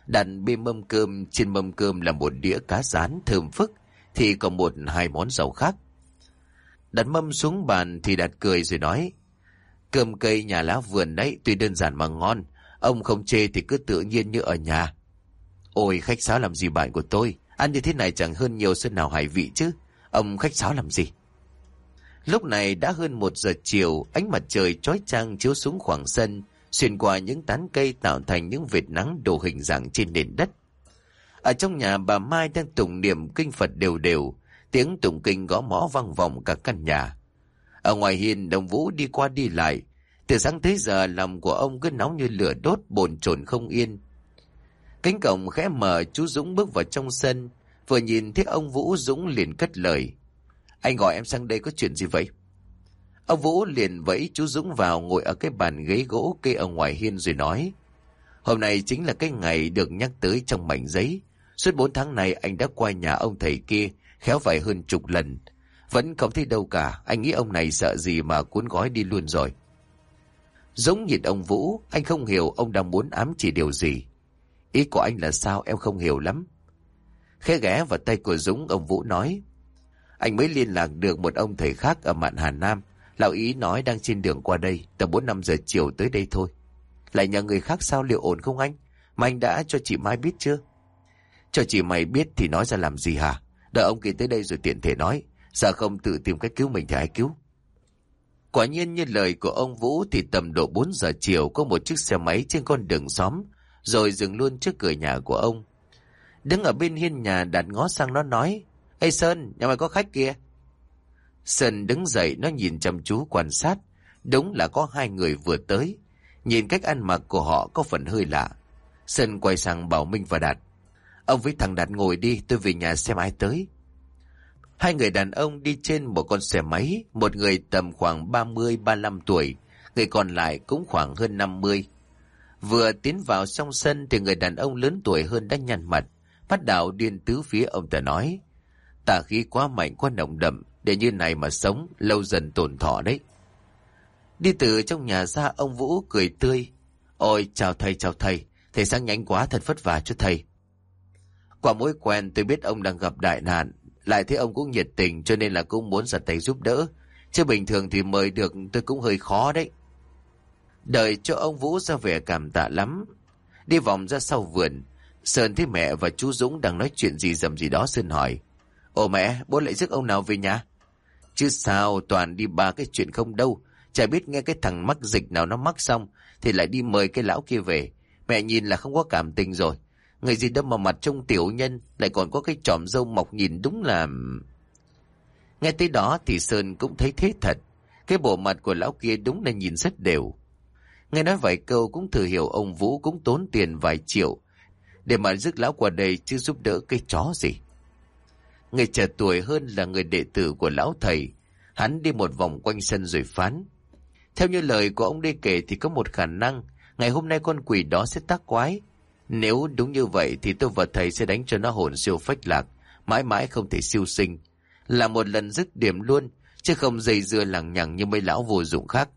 Đặt bên mâm cơm, trên mâm cơm là một đĩa cá rán thơm phức, thì còn hai món rau khác. Đặt mâm xuống bàn thì Đạt cười rồi nói: Cơm cây nhà lá vườn đấy, tuy đơn giản mà ngon. Ông không chê thì cứ tự nhiên như ở nhà. Ôi, khách sáo làm gì bạn của tôi, ăn như thế này chẳng hơn nhiều sân nào hải vị chứ. Ông khách sáo làm gì? Lúc này đã hơn 1 giờ chiều, ánh mặt trời chói chang chiếu xuống khoảng sân, xuyên qua những tán cây tạo thành những vệt nắng đồ hình dạng trên nền đất. Ở trong nhà, bà Mai đang tụng niệm kinh Phật đều đều, tiếng tụng kinh gõ mõ vang vọng cả căn nhà. Ở ngoài hiên, ông Vũ đi qua đi lại. Từ sáng tới giờ lòng của ông cứ nóng như lửa đốt, bồn chồn không yên. Cánh cổng khẽ mở, chú Dũng bước vào trong sân. Vừa nhìn thấy ông Vũ, Dũng liền cất lời: Anh gọi em sang đây có chuyện gì vậy? Ông Vũ liền vẫy chú Dũng vào ngồi ở cái bàn ghế gỗ kê ở ngoài hiên rồi nói: Hôm nay chính là cái ngày được nhắc tới trong mảnh giấy. Suốt 4 tháng này anh đã qua nhà ông thầy kia khéo phải hơn chục lần, vẫn không thấy đâu cả. Anh nghĩ ông này sợ gì mà cuốn gói đi luôn rồi. Dũng nhìn ông Vũ, anh không hiểu ông đang muốn ám chỉ điều gì. Ý của anh là sao em không hiểu lắm. Khẽ ghé vào tay của Dũng, ông Vũ nói: Anh mới liên lạc được một ông thầy khác ở Mạn Hà Nam. Lão ý nói đang trên đường qua đây, tầm 4-5 giờ chiều tới đây thôi. Lại nhờ người khác sao, liệu ổn không anh? Mà anh đã cho chị Mai biết chưa? Cho chị mày biết thì nói ra làm gì hả? Đợi ông kia tới đây rồi tiện thể nói. Giờ không tự tìm cách cứu mình thì ai cứu? Quả nhiên như lời của ông Vũ thì tầm độ 4 giờ chiều có một chiếc xe máy trên con đường xóm rồi dừng luôn trước cửa nhà của ông. Đứng ở bên hiên nhà, Đạt ngó sang nó nói: Ê Sơn, nhà mày có khách kìa. Sơn đứng dậy, nó nhìn chăm chú quan sát. Đúng là có 2 người vừa tới. Nhìn cách ăn mặc của họ có phần hơi lạ. Sơn quay sang bảo Minh và Đạt: Ông với thằng Đạt ngồi đi, tôi về nhà xem ai tới. 2 người đàn ông đi trên một con xe máy, một người tầm khoảng 30-35 tuổi, người còn lại cũng khoảng hơn 50. Vừa tiến vào trong sân thì người đàn ông lớn tuổi hơn đã nhăn mặt, bắt đầu điên tứ phía ông ta nói: Tà khí quá mạnh, quá nồng đậm, để như này mà sống lâu dần tổn thọ đấy. Đi từ trong nhà ra, ông Vũ cười tươi: Ôi chào thầy, thầy sang nhanh quá, thật vất vả cho thầy. Qua mối quen tôi biết ông đang gặp đại nạn, lại thấy ông cũng nhiệt tình cho nên là cũng muốn ra tay giúp đỡ, chứ bình thường thì mời được tôi cũng hơi khó đấy. Đợi cho ông Vũ ra vẻ cảm tạ lắm. Đi vòng ra sau vườn, Sơn thấy mẹ và chú Dũng đang nói chuyện gì dầm gì đó. Sơn hỏi: Ồ mẹ, bố lại rước ông nào về nhà? Chứ sao, toàn đi 3 cái chuyện không đâu. Chả biết nghe cái thằng mắc dịch nào nó mắc xong thì lại đi mời cái lão kia về. Mẹ nhìn là không có cảm tình rồi. Người gì đâu mà mặt trông tiểu nhân, lại còn có cái chòm râu mọc nhìn đúng là... Nghe tới đó thì Sơn cũng thấy thế thật. Cái bộ mặt của lão kia đúng là nhìn rất đều. Nghe nói vài câu cũng thử hiểu ông Vũ cũng tốn tiền vài triệu để mà rước lão qua đây, chứ giúp đỡ cái chó gì. Người trẻ tuổi hơn là người đệ tử của lão thầy. Hắn đi một vòng quanh sân rồi phán: Theo như lời của ông đây kể thì có một khả năng ngày hôm nay con quỷ đó sẽ tác quái. Nếu đúng như vậy thì tôi và thầy sẽ đánh cho nó hồn siêu phách lạc, mãi mãi không thể siêu sinh. Là một lần dứt điểm luôn, chứ không dây dưa lằng nhằng như mấy lão vô dụng khác.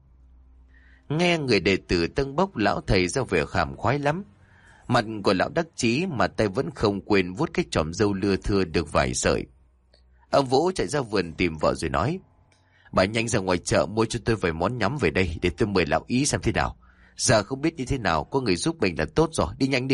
Nghe người đệ tử tâng bốc, lão thầy ra vẻ khàm khoái lắm. Mặt của lão đắc chí mà tay vẫn không quên vuốt cái chòm râu lưa thưa được vài sợi. Ông Vũ chạy ra vườn tìm vợ rồi nói: Bà nhanh ra ngoài chợ mua cho tôi vài món nhắm về đây để tôi mời lão ý xem thế nào. Giờ không biết như thế nào, có người giúp mình là tốt rồi, đi nhanh đi.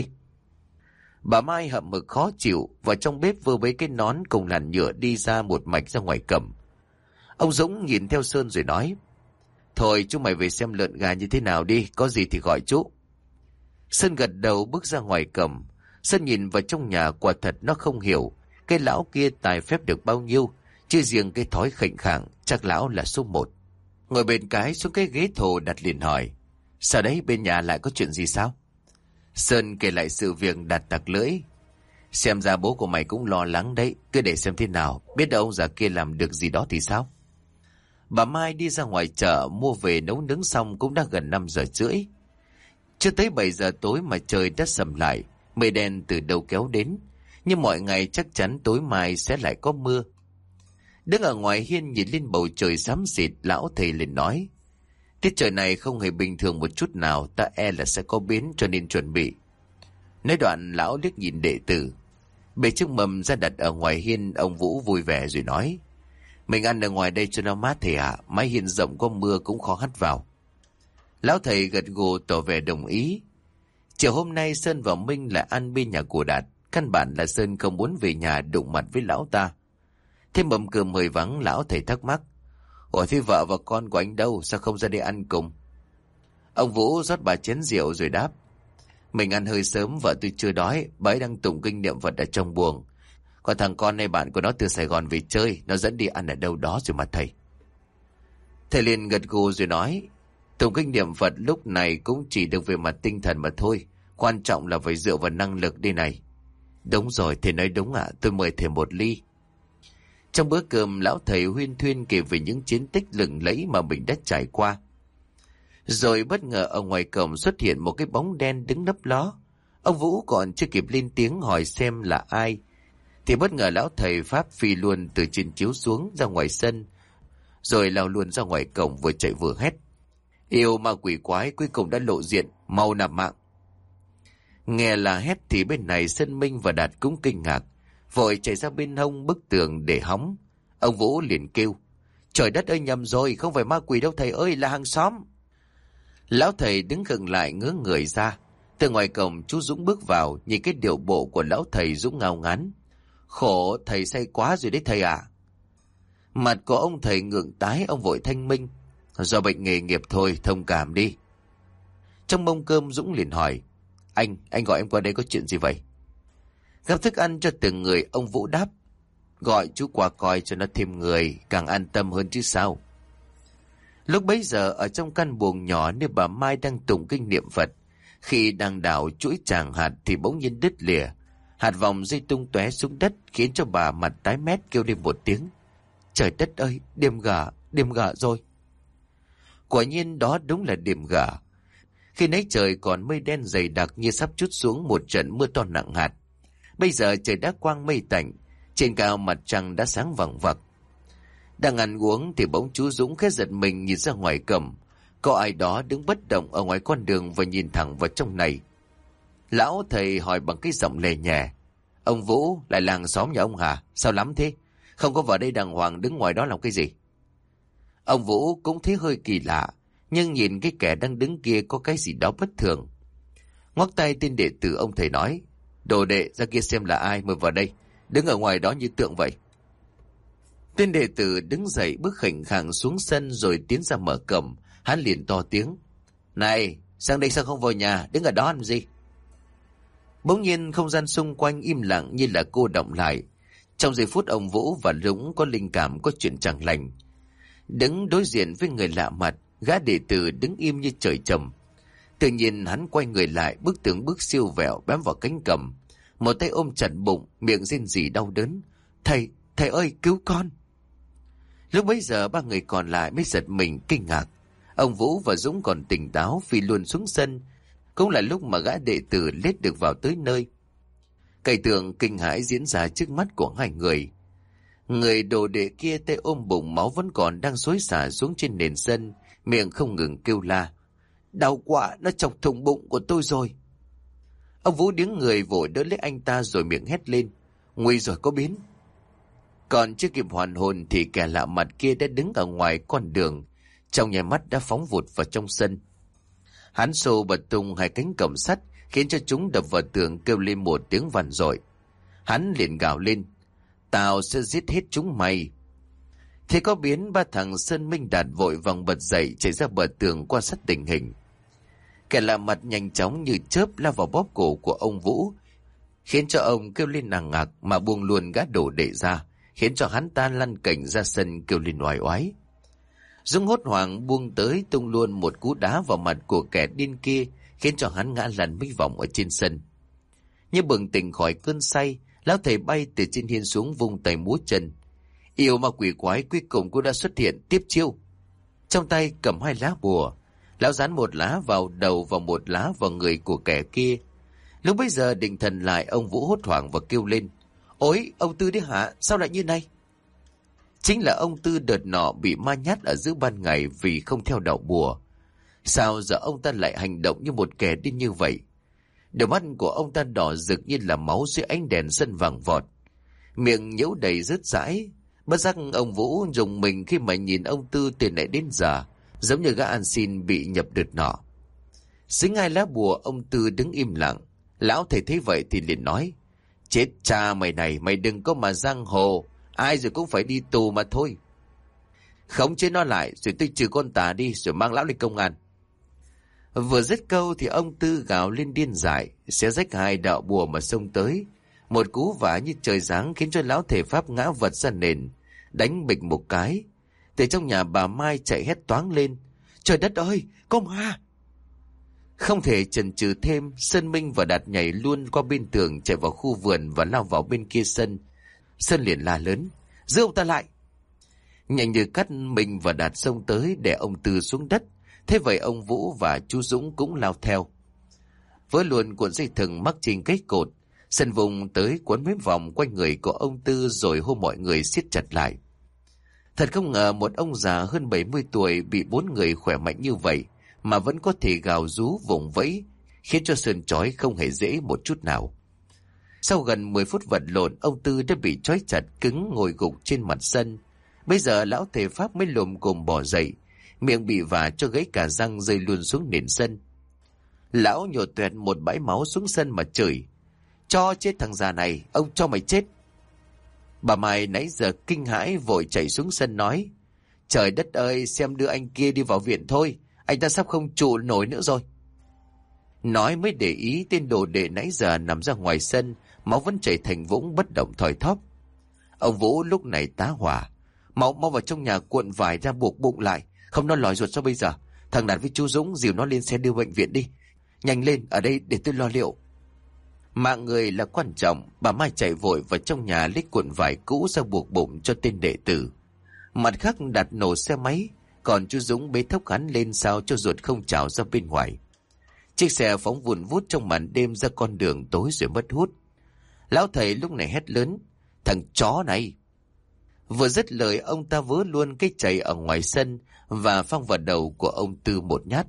Bà Mai hậm hực khó chịu, vào trong bếp vừa với cái nón cùng làn nhựa đi ra một mạch ra ngoài cầm. Ông Dũng nhìn theo Sơn rồi nói: Thôi chúng mày về xem lợn gà như thế nào đi, có gì thì gọi chú. Sơn gật đầu bước ra ngoài cầm. Sơn nhìn vào trong nhà, quả thật nó không hiểu cái lão kia tài phép được bao nhiêu, chứ riêng cái thói khệnh khạng chắc lão là số 1. Ngồi bên cái xuống cái ghế thồ, Đạt liền hỏi: Sao đấy, bên nhà lại có chuyện gì sao? Sơn kể lại sự việc. Đạt tặc lưỡi: Xem ra bố của mày cũng lo lắng đấy, cứ để xem thế nào, biết đâu ông già kia làm được gì đó thì sao. Bà Mai đi ra ngoài chợ mua về nấu nướng xong cũng đã gần 5 giờ rưỡi. Chưa tới 7 giờ tối mà trời đã sầm lại, mây đen từ đâu kéo đến. Nhưng mọi ngày chắc chắn tối mai sẽ lại có mưa. Đứng ở ngoài hiên nhìn lên bầu trời xám xịt, lão thầy liền nói: Tiết trời này không hề bình thường một chút nào, ta e là sẽ có biến cho nên chuẩn bị. Nói đoạn lão liếc nhìn đệ tử. Bê chiếc mâm ra đặt ở ngoài hiên. Ông Vũ vui vẻ rồi nói: mình ăn ở ngoài đây cho nó mát thầy ạ. Mái hiên rộng có mưa cũng khó hắt vào. Lão thầy gật gù tỏ vẻ đồng ý. Chiều hôm nay Sơn và Minh lại ăn bên nhà của Đạt. Căn bản là Sơn không muốn về nhà đụng mặt với lão ta. Thêm mâm cơm hơi vắng, lão thầy thắc mắc: ủa thế vợ và con của anh đâu, sao không ra đây ăn cùng? Ông Vũ rót bà chén rượu rồi đáp: mình ăn hơi sớm, vợ tôi chưa đói, bà ấy đang tụng kinh niệm Phật ở trong buồng. Còn thằng con này bạn của nó từ Sài Gòn về chơi, nó dẫn đi ăn ở đâu đó rồi mà thầy. Thầy liền gật gù rồi nói: tụng kinh niệm Phật lúc này cũng chỉ được về mặt tinh thần mà thôi, quan trọng là phải dựa vào năng lực đây này. Đúng rồi, thầy nói đúng ạ, tôi mời thầy một ly. Trong bữa cơm, lão thầy huyên thuyên kể về những chiến tích lừng lẫy mà mình đã trải qua. Rồi bất ngờ ở ngoài cổng xuất hiện một cái bóng đen đứng lấp ló. Ông Vũ còn chưa kịp lên tiếng hỏi xem là ai, thì bất ngờ lão thầy pháp phi luôn từ trên chiếu xuống ra ngoài sân, rồi lao luôn ra ngoài cổng, vừa chạy vừa hét: yêu ma quỷ quái cuối cùng đã lộ diện, mau nạp mạng. Nghe là hét thì bên này Sơn, Minh và Đạt cũng kinh ngạc, vội chạy ra bên hông bức tường để hóng. Ông Vũ liền kêu: trời đất ơi, nhầm rồi, không phải ma quỷ đâu thầy ơi, là hàng xóm. Lão thầy đứng khựng lại ngớ người ra. Từ ngoài cổng chú Dũng bước vào, nhìn cái điệu bộ của lão thầy Dũng ngao ngán: khổ, thầy say quá rồi đấy thầy ạ. Mặt của ông thầy ngượng tái, ông vội thanh minh: do bệnh nghề nghiệp thôi, thông cảm đi. Trong mông cơm Dũng liền hỏi: anh gọi em qua đây có chuyện gì vậy? Gắp thức ăn cho từng người, ông Vũ đáp: gọi chú qua coi cho nó thêm người, càng an tâm hơn chứ sao. Lúc bấy giờ ở trong căn buồng nhỏ nơi bà Mai đang tụng kinh niệm Phật, khi đang đào chuỗi tràng hạt thì bỗng nhiên đứt lìa, hạt vòng rơi tung tóe xuống đất, khiến cho bà mặt tái mét kêu lên một tiếng: trời đất ơi, đêm gà rồi. Quả nhiên đó đúng là đêm gà. Khi nãy trời còn mây đen dày đặc như sắp trút xuống một trận mưa to nặng hạt, bây giờ trời đã quang mây tạnh, trên cao mặt trăng đã sáng vằng vặc. Đang ăn uống thì bỗng chú Dũng khẽ giật mình nhìn ra ngoài cổng, có ai đó đứng bất động ở ngoài con đường và nhìn thẳng vào trong này. Lão thầy hỏi bằng cái giọng lè nhẹ: ông Vũ, lại làng xóm nhà ông hả? Sao lắm thế? Không có vào đây đàng hoàng, đứng ngoài đó làm cái gì? Ông Vũ cũng thấy hơi kỳ lạ, nhưng nhìn cái kẻ đang đứng kia có cái gì đó bất thường. Ngoắc tay tên đệ tử, ông thầy nói: đồ đệ ra kia xem là ai, mời vào đây, đứng ở ngoài đó như tượng vậy. Tên đệ tử đứng dậy bước khỉnh khàng xuống sân rồi tiến ra mở cổng. Hắn liền to tiếng: này, sang đây sao không vào nhà, đứng ở đó làm gì? Bỗng nhiên không gian xung quanh im lặng như là cô đọng lại. Trong giây phút ông Vũ và Dũng có linh cảm có chuyện chẳng lành. Đứng đối diện với người lạ mặt, gã đệ tử đứng im như trời trồng. Tự nhiên hắn quay người lại, bước từng bước siêu vẹo bám vào cánh cầm, một tay ôm chặt bụng, miệng rên rỉ đau đớn: thầy ơi, cứu con! Lúc bấy giờ ba người còn lại mới giật mình kinh ngạc. Ông Vũ và Dũng còn tỉnh táo phi luôn xuống sân, cũng là lúc mà gã đệ tử lết được vào tới nơi. Cảnh tượng kinh hãi diễn ra trước mắt của hai người. Người đồ đệ kia tay ôm bụng, máu vẫn còn đang xối xả xuống trên nền sân, miệng không ngừng kêu la: đau quá, nó chọc thủng bụng của tôi rồi. Ông Vũ đứng người vội đỡ lấy anh ta rồi miệng hét lên: nguy rồi, có biến! Còn chưa kịp hoàn hồn thì kẻ lạ mặt kia đã đứng ở ngoài con đường, trong nháy mắt đã phóng vụt vào trong sân. Hắn xô bật tung hai cánh cổng sắt, khiến cho chúng đập vào tường kêu lên một tiếng vằn dội. Hắn liền gào lên: tao sẽ giết hết chúng mày! Thế có biến, ba thằng Sơn, Minh, Đạt vội vàng bật dậy chạy ra bờ tường quan sát tình hình. Kẻ lạ mặt nhanh chóng như chớp lao vào bóp cổ của ông Vũ, khiến cho ông kêu lên nằng ngạc mà buông luôn gã đổ đệ ra, khiến cho hắn ta lăn cảnh ra sân kêu lên oai oái. Dũng hốt hoảng buông tới tung luôn một cú đá vào mặt của kẻ điên kia, khiến cho hắn ngã lăn mấy vòng ở trên sân. Như bừng tỉnh khỏi cơn say, lão thầy bay từ trên hiên xuống vung tay múa chân. Yêu ma quỷ quái cuối cùng cũng đã xuất hiện, tiếp chiêu. Trong tay cầm hai lá bùa, lão dán một lá vào đầu và một lá vào người của kẻ kia. Lúc bấy giờ định thần lại, ông Vũ hốt hoảng và kêu lên: ôi, ông Tư đấy hả? Sao lại như này? Chính là ông Tư đợt nọ bị ma nhát ở giữa ban ngày vì không theo đạo bùa. Sao giờ ông ta lại hành động như một kẻ điên như vậy? Đôi mắt của ông ta đỏ rực như là máu dưới ánh đèn sân vàng vọt. Miệng nhễu đầy rứt rãi. Bất giác ông Vũ rùng mình khi mà nhìn ông Tư từ nãy đến giờ, giống như gã ăn xin bị nhập đợt nọ. Dính hai lá bùa, ông Tư đứng im lặng. Lão thầy thấy vậy thì liền nói: Chết cha mày này, mày đừng có mà giang hồ, ai rồi cũng phải đi tù mà thôi. Khống chế nó lại rồi tôi trừ con tà đi, rồi mang lão lên công an. Vừa dứt câu thì ông Tư gào lên điên dại, xé rách hai đạo bùa mà xông tới. Một cú vả như trời giáng khiến cho lão thể pháp ngã vật ra nền, đánh bịch một cái. Từ trong nhà bà Mai chạy hét toáng lên: Trời đất ơi, có ma! Không thể chần chừ thêm, Sơn, Minh và Đạt nhảy luôn qua bên tường, chạy vào khu vườn và lao vào bên kia sân. Sơn liền la lớn: Giữ ông ta lại! Nhanh như cắt, Minh và Đạt xông tới để ông Tư xuống đất. Thế vậy ông Vũ và chú Dũng cũng lao theo. Với luồn cuộn dây thừng mắc trên cây cột, Sơn vùng tới quấn mấy vòng quanh người của ông Tư rồi hô mọi người siết chặt lại. Thật không ngờ một ông già hơn 70 tuổi bị 4 người khỏe mạnh như vậy mà vẫn có thể gào rú vùng vẫy, khiến cho Sơn trói không hề dễ một chút nào. Sau gần 10 phút vật lộn, ông Tư đã bị trói chặt cứng ngồi gục trên mặt sân. Bây giờ lão thể pháp mới lồm cồm bò dậy, miệng bị vả cho gãy cả răng, rơi luôn xuống nền sân. Lão nhổ toẹt một bãi máu xuống sân mà chửi: Cho chết thằng già này, ông cho mày chết! Bà Mai nãy giờ kinh hãi vội chạy xuống sân nói: Trời đất ơi, xem đưa anh kia đi vào viện thôi, anh ta sắp không trụ nổi nữa rồi. Nói mới để ý tên đồ đệ nãy giờ nằm ra ngoài sân, máu vẫn chảy thành vũng bất động thoi thóp. Ông Vũ lúc này tá hỏa: Mau vào trong nhà cuộn vải ra buộc bụng lại, không nó lòi ruột sao bây giờ. Thằng Đạt với chú Dũng dìu nó lên xe đưa bệnh viện đi. Nhanh lên, ở đây để tôi lo liệu. Mạng người là quan trọng. Bà Mai chạy vội vào trong nhà lấy cuộn vải cũ ra buộc bụng cho tên đệ tử. Mặt khác Đạt nổ xe máy, còn chú Dũng bế thốc hắn lên sao cho ruột không trào ra bên ngoài. Chiếc xe phóng vùn vút trong màn đêm ra con đường tối rồi mất hút. Lão thầy lúc này hét lớn: Thằng chó này! Vừa dứt lời, ông ta vớ luôn cái chày ở ngoài sân và phang vào đầu của ông Tư một nhát.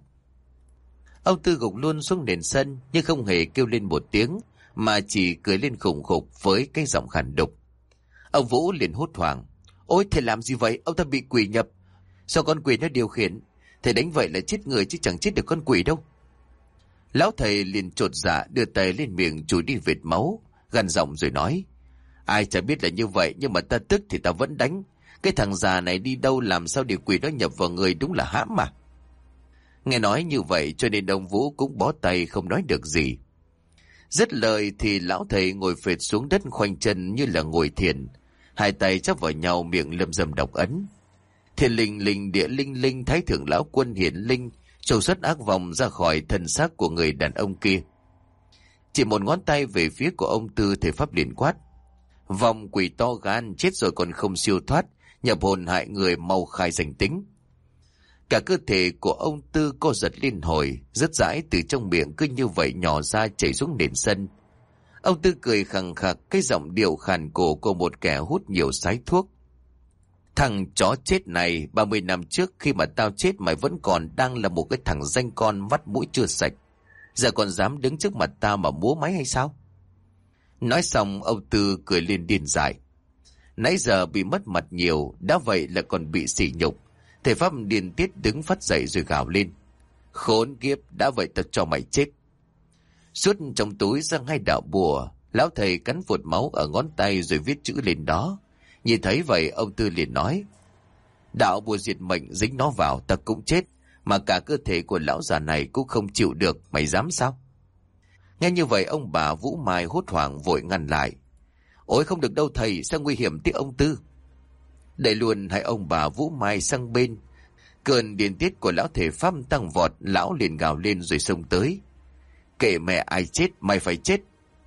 Ông Tư gục luôn xuống nền sân nhưng không hề kêu lên một tiếng, mà chỉ cười lên khủng khục với cái giọng khàn đục. Ông Vũ liền hốt hoảng: Ôi thầy làm gì vậy? Ông ta bị quỷ nhập. Sao con quỷ nó điều khiển? Thầy đánh vậy là chết người chứ chẳng chết được con quỷ đâu. Lão thầy liền chột dạ đưa tay lên miệng chùi đi vệt máu, gằn giọng rồi nói: Ai chả biết là như vậy, nhưng mà ta tức thì ta vẫn đánh. Cái thằng già này đi đâu làm sao để quỷ nó nhập vào người, đúng là hãm mà. Nghe nói như vậy cho nên ông Vũ cũng bó tay không nói được gì. Dứt lời thì lão thầy ngồi phệt xuống đất khoanh chân như là ngồi thiền, hai tay chắp vào nhau, miệng lầm rầm đọc ấn. Thiên linh linh địa linh linh, thái thượng lão quân hiển linh, trầu xuất ác vong ra khỏi thân xác của người đàn ông kia. Chỉ một ngón tay về phía của ông Tư, thầy pháp liền quát: Vong quỷ to gan, chết rồi còn không siêu thoát, nhập hồn hại người, mau khai danh tính. Cả cơ thể của ông Tư co giật liên hồi, rất rãi từ trong miệng cứ như vậy nhỏ ra chảy xuống nền sân. Ông Tư cười khằng khặc, cái giọng điệu khàn cổ của một kẻ hút nhiều sái thuốc: Thằng chó chết này, 30 năm trước khi mà tao chết mày vẫn còn đang là một cái thằng danh con vắt mũi chưa sạch. Giờ còn dám đứng trước mặt tao mà múa máy hay sao? Nói xong ông Tư cười lên điên dại. Nãy giờ bị mất mặt nhiều, đã vậy là còn bị sỉ nhục. Thầy pháp điên tiết đứng phát dậy rồi gào lên: Khốn kiếp, đã vậy tao cho mày chết. Suốt trong túi ra hai đạo bùa, lão thầy cắn vụt máu ở ngón tay rồi viết chữ lên đó. Nhìn thấy vậy ông Tư liền nói: Đạo bùa diệt mệnh dính nó vào ta cũng chết, mà cả cơ thể của lão già này cũng không chịu được, mày dám sao? Nghe như vậy ông bà Vũ Mai hốt hoảng vội ngăn lại: Ôi không được đâu thầy, sao nguy hiểm tiếc ông Tư. Đẩy luôn hai ông bà Vũ Mai sang bên. Cơn điên tiết của lão thể pháp tăng vọt, lão liền gào lên rồi xông tới: Kệ mẹ ai chết, mày phải chết.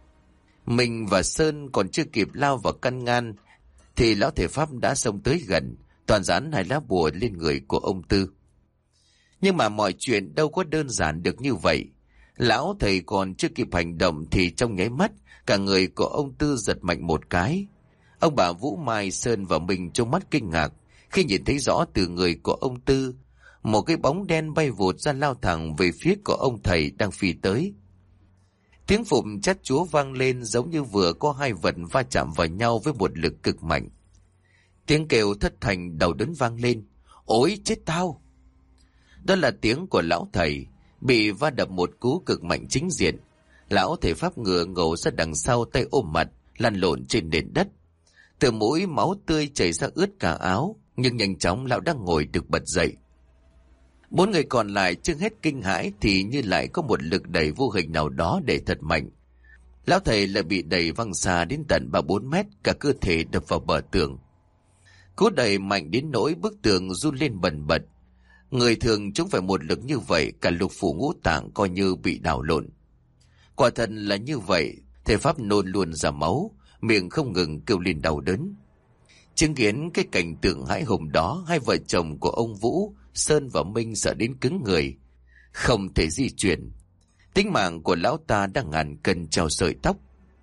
Mình và Sơn còn chưa kịp lao vào căn ngăn thì lão thể pháp đã xông tới gần, toàn dán hai lá bùa lên người của ông Tư. Nhưng mà mọi chuyện đâu có đơn giản được như vậy. Lão thầy còn chưa kịp hành động thì trong nháy mắt cả người của ông Tư giật mạnh một cái. Ông bà Vũ Mai, Sơn và mình trong mắt kinh ngạc khi nhìn thấy rõ từ người của ông Tư một cái bóng đen bay vụt ra lao thẳng về phía của ông thầy đang phi tới. Tiếng phụp chát chúa vang lên giống như vừa có hai vật va chạm vào nhau với một lực cực mạnh. Tiếng kêu thất thanh đau đớn vang lên. Ôi chết tao! Đó là tiếng của lão thầy, bị va đập một cú cực mạnh chính diện. Lão thầy pháp ngửa ngầu ra đằng sau, tay ôm mặt, lăn lộn trên nền đất. Từ mũi máu tươi chảy ra ướt cả áo, nhưng nhanh chóng lão đang ngồi được bật dậy. Bốn người còn lại chưa hết kinh hãi thì như lại có một lực đẩy vô hình nào đó để thật mạnh. Lão thầy lại bị đẩy văng xa đến tận 3-4 mét, cả cơ thể đập vào bờ tường. Cú đẩy mạnh đến nỗi bức tường run lên bần bật. Người thường chúng phải một lực như vậy, cả lục phủ ngũ tạng coi như bị đảo lộn. Quả thật là như vậy, thầy pháp nôn luôn ra máu, miệng không ngừng kêu lên đau đớn. Chứng kiến cái cảnh tượng hãi hùng đó, hai vợ chồng của ông Vũ, Sơn và Minh sợ đến cứng người, không thể di chuyển. Tính mạng của lão ta đang ngàn cân treo sợi tóc.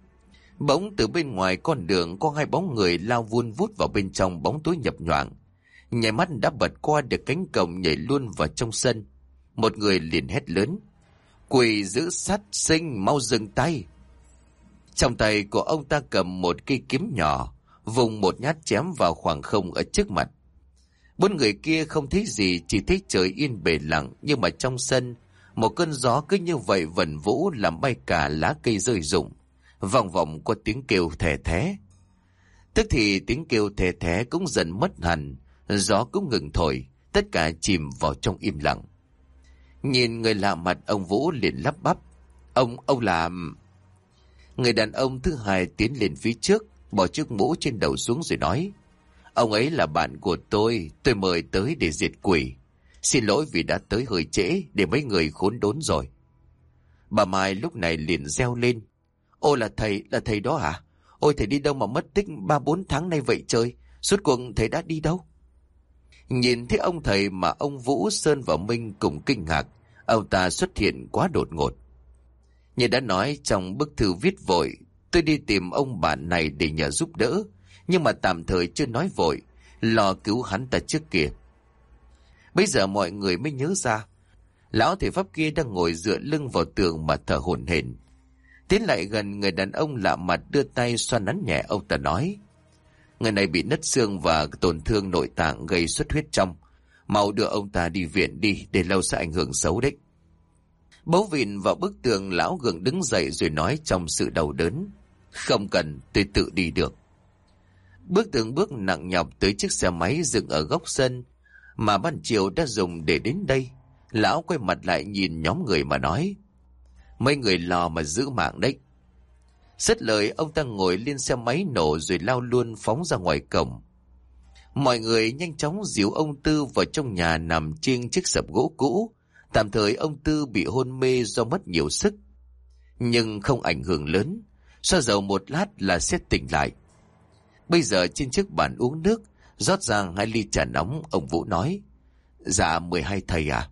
Bỗng từ bên ngoài con đường có hai bóng người lao vun vút vào bên trong bóng tối nhập nhoạng. Nhảy mắt đã bật qua được cánh cổng, nhảy luôn vào trong sân. Một người liền hét lớn: "Quỷ giữ sát sinh, mau dừng tay!" Trong tay của ông ta cầm một cây kiếm nhỏ, vùng một nhát chém vào khoảng không ở trước mặt. Bốn người kia không thấy gì, chỉ thấy trời yên bề lặng, nhưng mà trong sân một cơn gió cứ như vậy vần vũ làm bay cả lá cây rơi rụng, vòng vòng có tiếng kêu thè thé. Tức thì tiếng kêu thè thé cũng dần mất hẳn, gió cũng ngừng thổi, tất cả chìm vào trong im lặng. Nhìn người lạ mặt, ông Vũ liền lắp bắp: Ông làm... Người đàn ông thứ hai tiến lên phía trước, bỏ chiếc mũ trên đầu xuống rồi nói: "Ông ấy là bạn của tôi mời tới để diệt quỷ. Xin lỗi vì đã tới hơi trễ, để mấy người khốn đốn rồi." Bà Mai lúc này liền reo lên: "Ôi là thầy đó hả? Ôi thầy đi đâu mà mất tích 3-4 tháng nay vậy trời? Suốt cuộc thầy đã đi đâu?" Nhìn thấy ông thầy mà ông Vũ, Sơn và Minh cùng kinh ngạc. Ông ta xuất hiện quá đột ngột. Như đã nói trong bức thư viết vội, tôi đi tìm ông bạn này để nhờ giúp đỡ, nhưng mà tạm thời chưa nói vội, lo cứu hắn ta trước kia. Bây giờ mọi người mới nhớ ra, lão thầy pháp kia đang ngồi dựa lưng vào tường mà thở hổn hển. Tiến lại gần người đàn ông lạ mặt, đưa tay xoa nắn nhẹ ông ta nói: "Người này bị nứt xương và tổn thương nội tạng gây xuất huyết trong. Mau đưa ông ta đi viện đi, để lâu sẽ ảnh hưởng xấu đấy." Bấu vịn vào bức tường, lão gượng đứng dậy rồi nói trong sự đau đớn: "Không cần, tôi tự đi được." Bước từng bước nặng nhọc tới chiếc xe máy dựng ở góc sân mà ban chiều đã dùng để đến đây. Lão quay mặt lại nhìn nhóm người mà nói: "Mấy người lo mà giữ mạng đấy." Dứt lời, ông ta ngồi lên xe máy nổ rồi lao luôn phóng ra ngoài cổng. Mọi người nhanh chóng dìu ông Tư vào trong nhà nằm trên chiếc sập gỗ cũ. Tạm thời ông Tư bị hôn mê do mất nhiều sức, nhưng không ảnh hưởng lớn. Xoa dầu một lát là sẽ tỉnh lại. Bây giờ trên chiếc bàn uống nước, rót ra 2 ly trà nóng, ông Vũ nói: "Dạ 12 thầy à?"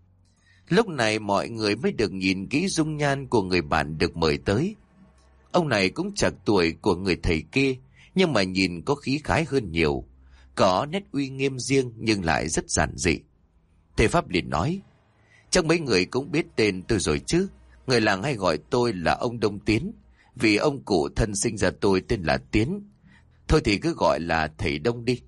Lúc này mọi người mới được nhìn kỹ dung nhan của người bạn được mời tới. Ông này cũng chạc tuổi của người thầy kia, nhưng mà nhìn có khí khái hơn nhiều, có nét uy nghiêm riêng nhưng lại rất giản dị. Thầy pháp liền nói: "Chắc mấy người cũng biết tên tôi rồi chứ. Người làng hay gọi tôi là ông Đông Tiến, vì ông cụ thân sinh ra tôi tên là Tiến. Thôi thì cứ gọi là thầy Đông đi.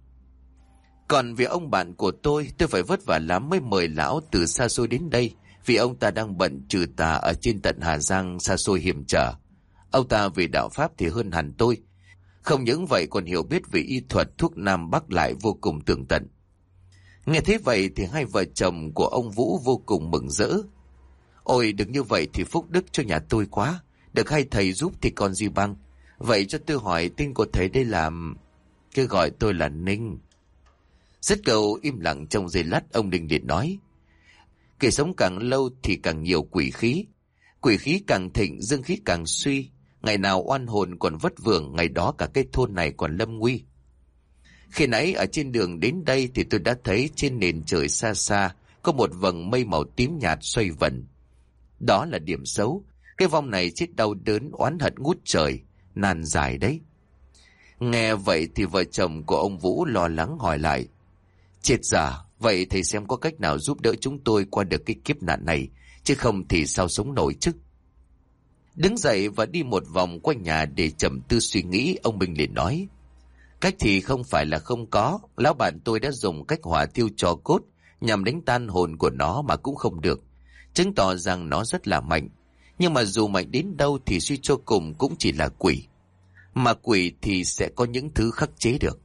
Còn vì ông bạn của tôi phải vất vả lắm mới mời lão từ xa xôi đến đây, vì ông ta đang bận trừ tà ở trên tận Hà Giang xa xôi hiểm trở. Ông ta về đạo Pháp thì hơn hẳn tôi. Không những vậy còn hiểu biết về y thuật thuốc Nam Bắc lại vô cùng tường tận." Nghe thế vậy thì hai vợ chồng của ông Vũ vô cùng mừng rỡ. "Ôi được như vậy thì phúc đức cho nhà tôi quá. Được hai thầy giúp thì còn gì bằng. Vậy cho tôi hỏi tên của thầy đây là..." "Cứ gọi tôi là Ninh." Dứt câu im lặng trong giây lát, ông Ninh liền nói: "Kẻ sống càng lâu thì càng nhiều quỷ khí. Quỷ khí càng thịnh, dương khí càng suy. Ngày nào oan hồn còn vất vưởng, ngày đó cả cái thôn này còn lâm nguy. Khi nãy ở trên đường đến đây thì tôi đã thấy trên nền trời xa xa có một vầng mây màu tím nhạt xoay vần. Đó là điểm xấu. Cái vong này chết đau đớn oán hận ngút trời, nan dài đấy." Nghe vậy thì vợ chồng của ông Vũ lo lắng hỏi lại: "Chết dở, vậy thầy xem có cách nào giúp đỡ chúng tôi qua được cái kiếp nạn này, chứ không thì sao sống nổi chứ?" Đứng dậy và đi một vòng quanh nhà để trầm tư suy nghĩ, ông Minh liền nói: Cách thì không phải là không có, lão bạn tôi đã dùng cách hỏa thiêu tro cốt nhằm đánh tan hồn của nó mà cũng không được, chứng tỏ rằng nó rất là mạnh. Nhưng mà dù mạnh đến đâu thì suy cho cùng cũng chỉ là quỷ, mà quỷ thì sẽ có những thứ khắc chế được.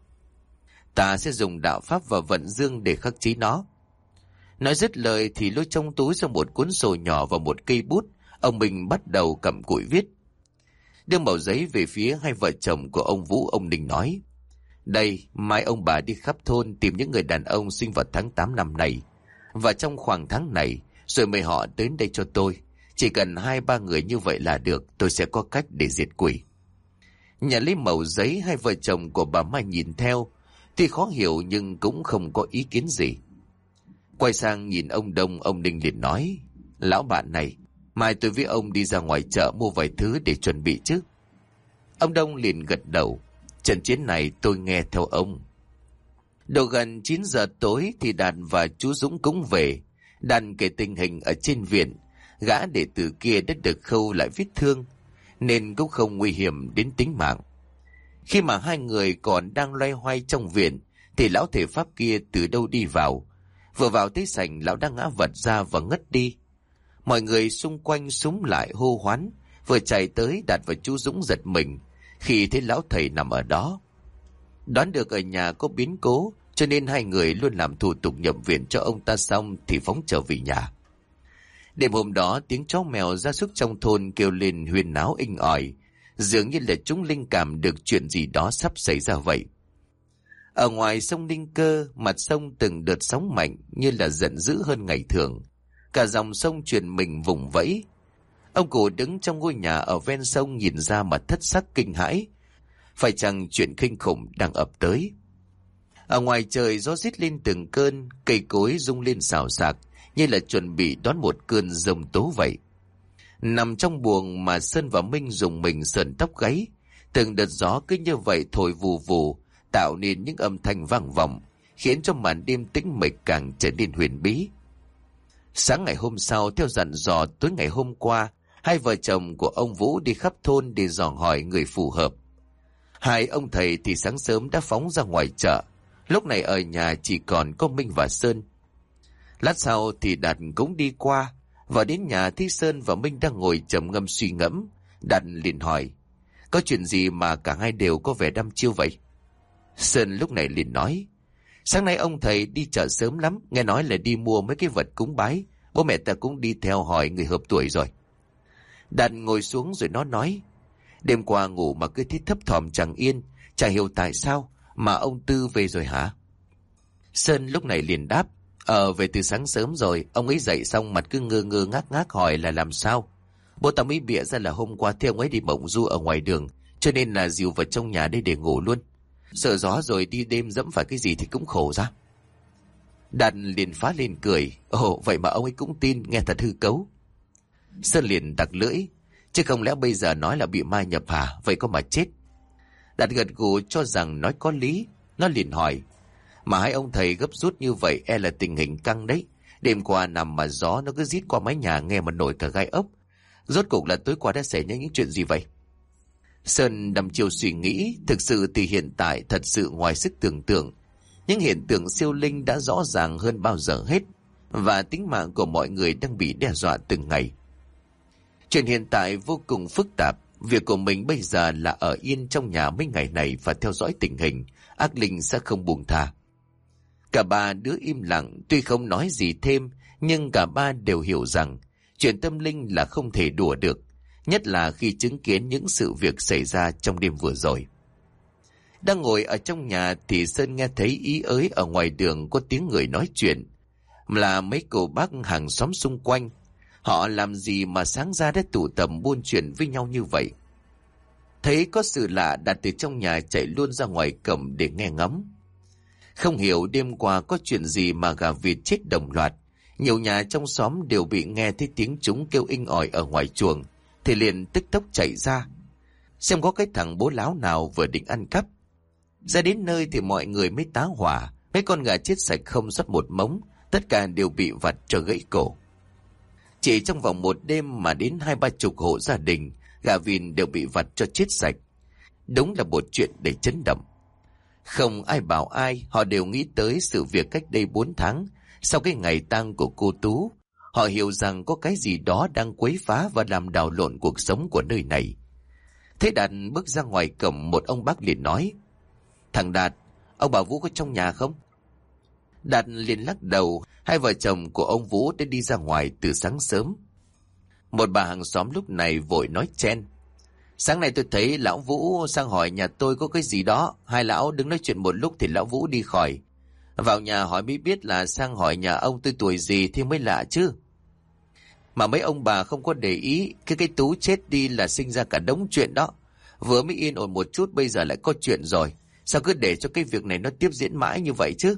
Ta sẽ dùng đạo pháp và vận dương để khắc chế nó. Nói dứt lời thì lôi trong túi ra một cuốn sổ nhỏ và một cây bút. Ông Minh bắt đầu cầm cụi viết. Đưa mẩu giấy về phía hai vợ chồng của ông Vũ, ông Ninh nói: Đây, mai ông bà đi khắp thôn tìm những người đàn ông sinh vào tháng 8 năm này, và trong khoảng tháng này rồi mời họ đến đây cho tôi. Chỉ cần 2-3 người như vậy là được, tôi sẽ có cách để diệt quỷ. Nhận lấy mẩu giấy, hai vợ chồng của bà Mai nhìn theo, tuy khó hiểu nhưng cũng không có ý kiến gì. Quay sang nhìn ông Đông, ông Ninh liền nói: Lão bạn này, mai tôi với ông đi ra ngoài chợ mua vài thứ để chuẩn bị chứ. Ông Đông liền gật đầu: Trận chiến này tôi nghe theo ông. Độ gần 9 giờ tối thì Đạt và chú Dũng cũng về. Đạt kể tình hình ở trên viện, gã đệ tử kia đã được khâu lại vết thương nên cũng không nguy hiểm đến tính mạng. Khi mà hai người còn đang loay hoay trong viện thì lão thể pháp kia từ đâu đi vào. Vừa vào tới sảnh, lão đã ngã vật ra và ngất đi. Mọi người xung quanh xúm lại hô hoán. Vừa chạy tới, Đạt và chú Dũng giật mình khi thấy lão thầy nằm ở đó. Đoán được ở nhà có biến cố, cho nên hai người luôn làm thủ tục nhập viện cho ông ta xong thì phóng trở về nhà. Đêm hôm đó, tiếng chó mèo gia súc trong thôn kêu lên huyên náo inh ỏi, dường như là chúng linh cảm được chuyện gì đó sắp xảy ra vậy. Ở ngoài sông Ninh Cơ, mặt sông từng đợt sóng mạnh như là giận dữ hơn ngày thường. Cả dòng sông truyền mình vùng vẫy. Ông cụ đứng trong ngôi nhà ở ven sông nhìn ra mà thất sắc kinh hãi. Phải chăng chuyện kinh khủng đang ập tới? Ở ngoài trời gió rít lên từng cơn, cây cối rung lên xào xạc như là chuẩn bị đón một cơn giông tố vậy. Nằm trong buồng mà Sơn và Minh dùng mình sờn tóc gáy. Từng đợt gió cứ như vậy thổi vù vù, tạo nên những âm thanh vang vọng, khiến cho màn đêm tĩnh mịch càng trở nên huyền bí. Sáng ngày hôm sau, theo dặn dò tối ngày hôm qua, hai vợ chồng của ông Vũ đi khắp thôn để dò hỏi người phù hợp. Hai ông thầy thì sáng sớm đã phóng ra ngoài chợ. Lúc này ở nhà chỉ còn có Minh và Sơn. Lát sau thì Đạt cũng đi qua, và đến nhà thấy Sơn và Minh đang ngồi trầm ngâm suy ngẫm. Đạt liền hỏi: Có chuyện gì mà cả hai đều có vẻ đăm chiêu vậy? Sơn lúc này liền nói: Sáng nay ông thầy đi chợ sớm lắm, nghe nói là đi mua mấy cái vật cúng bái. Bố mẹ ta cũng đi theo hỏi người hợp tuổi rồi. Đạt ngồi xuống rồi nó nói: Đêm qua ngủ mà cứ thấy thấp thỏm chẳng yên, chả hiểu tại sao mà ông Tư về rồi hả? Sơn lúc này liền đáp: Về từ sáng sớm rồi, ông ấy dậy xong mặt cứ ngơ ngơ ngác ngác hỏi là làm sao. Bố ta mới bịa ra là hôm qua thấy ông ấy đi bỗng du ở ngoài đường, cho nên là dìu vào trong nhà đây để ngủ luôn. Sợ gió rồi đi đêm dẫm phải cái gì thì cũng khổ ra. Đạt liền phá lên cười: Vậy mà ông ấy cũng tin, nghe thật hư cấu. Sơn liền tặc lưỡi: Chứ không lẽ bây giờ nói là bị ma nhập hả? Vậy có mà chết. Đạt gật gù cho rằng nói có lý. Nó liền hỏi: Mà hai ông thầy gấp rút như vậy e là tình hình căng đấy. Đêm qua nằm mà gió nó cứ rít qua mái nhà nghe mà nổi cả gai ốc. Rốt cuộc là tối qua đã xảy ra những chuyện gì vậy? Sơn đăm chiêu suy nghĩ. Thực sự thì hiện tại thật sự ngoài sức tưởng tượng. Những hiện tượng siêu linh đã rõ ràng hơn bao giờ hết, và tính mạng của mọi người đang bị đe dọa từng ngày. Chuyện hiện tại vô cùng phức tạp. Việc của mình bây giờ là ở yên trong nhà mấy ngày này và theo dõi tình hình. Ác linh sẽ không buông tha. Cả ba đứa im lặng, tuy không nói gì thêm, nhưng cả ba đều hiểu rằng chuyện tâm linh là không thể đùa được, nhất là khi chứng kiến những sự việc xảy ra trong đêm vừa rồi. Đang ngồi ở trong nhà thì Sơn nghe thấy ý ới ở ngoài đường có tiếng người nói chuyện, là mấy cô bác hàng xóm xung quanh. Họ làm gì mà sáng ra đã tụ tập buôn chuyện với nhau như vậy? Thấy có sự lạ, Đạt từ trong nhà chạy luôn ra ngoài cổng để nghe ngóng. Không hiểu đêm qua có chuyện gì mà gà vịt chết đồng loạt. Nhiều nhà trong xóm đều bị nghe thấy tiếng chúng kêu inh ỏi ở ngoài chuồng, thì liền tức tốc chạy ra xem có cái thằng bố láo nào vừa định ăn cắp. Ra đến nơi thì mọi người mới tá hỏa. Mấy con gà chết sạch không sót một mống, tất cả đều bị vặt cho gãy cổ. Chỉ trong vòng một đêm mà đến 20-30 hộ gia đình gà vịt đều bị vặt cho chết sạch. Đúng là một chuyện để chấn động. Không ai bảo ai, họ đều nghĩ tới sự việc cách đây 4 tháng, sau cái ngày tang của cô Tú. Họ hiểu rằng có cái gì đó đang quấy phá và làm đảo lộn cuộc sống của nơi này. Thế Đạt bước ra ngoài cổng, một ông bác liền nói: "Thằng Đạt, ông bà Vũ có trong nhà không?" Đạt liền lắc đầu. Hai vợ chồng của ông Vũ đã đi ra ngoài từ sáng sớm. Một bà hàng xóm lúc này vội nói chen: "Sáng nay tôi thấy lão Vũ sang hỏi nhà tôi có cái gì đó. Hai lão đứng nói chuyện một lúc thì lão Vũ đi khỏi. Vào nhà hỏi mới biết là sang hỏi nhà ông tôi tuổi gì thì mới lạ chứ. Mà mấy ông bà không có để ý, cái Tú chết đi là sinh ra cả đống chuyện đó. Vừa mới yên ổn một chút bây giờ lại có chuyện rồi. Sao cứ để cho cái việc này nó tiếp diễn mãi như vậy chứ?"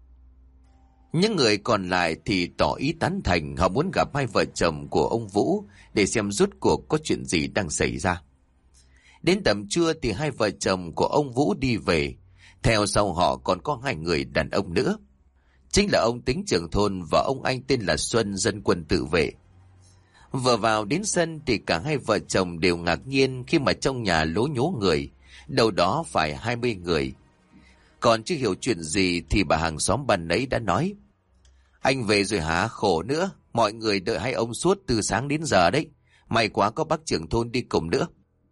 Những người còn lại thì tỏ ý tán thành. Họ muốn gặp hai vợ chồng của ông Vũ để xem rốt cuộc có chuyện gì đang xảy ra. Đến tầm trưa thì hai vợ chồng của ông Vũ đi về. Theo sau họ còn có hai người đàn ông nữa. Chính là ông Tính trưởng thôn và ông anh tên là Xuân, dân quân tự vệ. Vừa vào đến sân thì cả hai vợ chồng đều ngạc nhiên khi mà trong nhà lố nhố người, đâu đó phải 20 người. Còn chưa hiểu chuyện gì thì bà hàng xóm ban nấy đã nói: "Anh về rồi hả? Khổ nữa, mọi người đợi hai ông suốt từ sáng đến giờ đấy. May quá có bác trưởng thôn đi cùng nữa."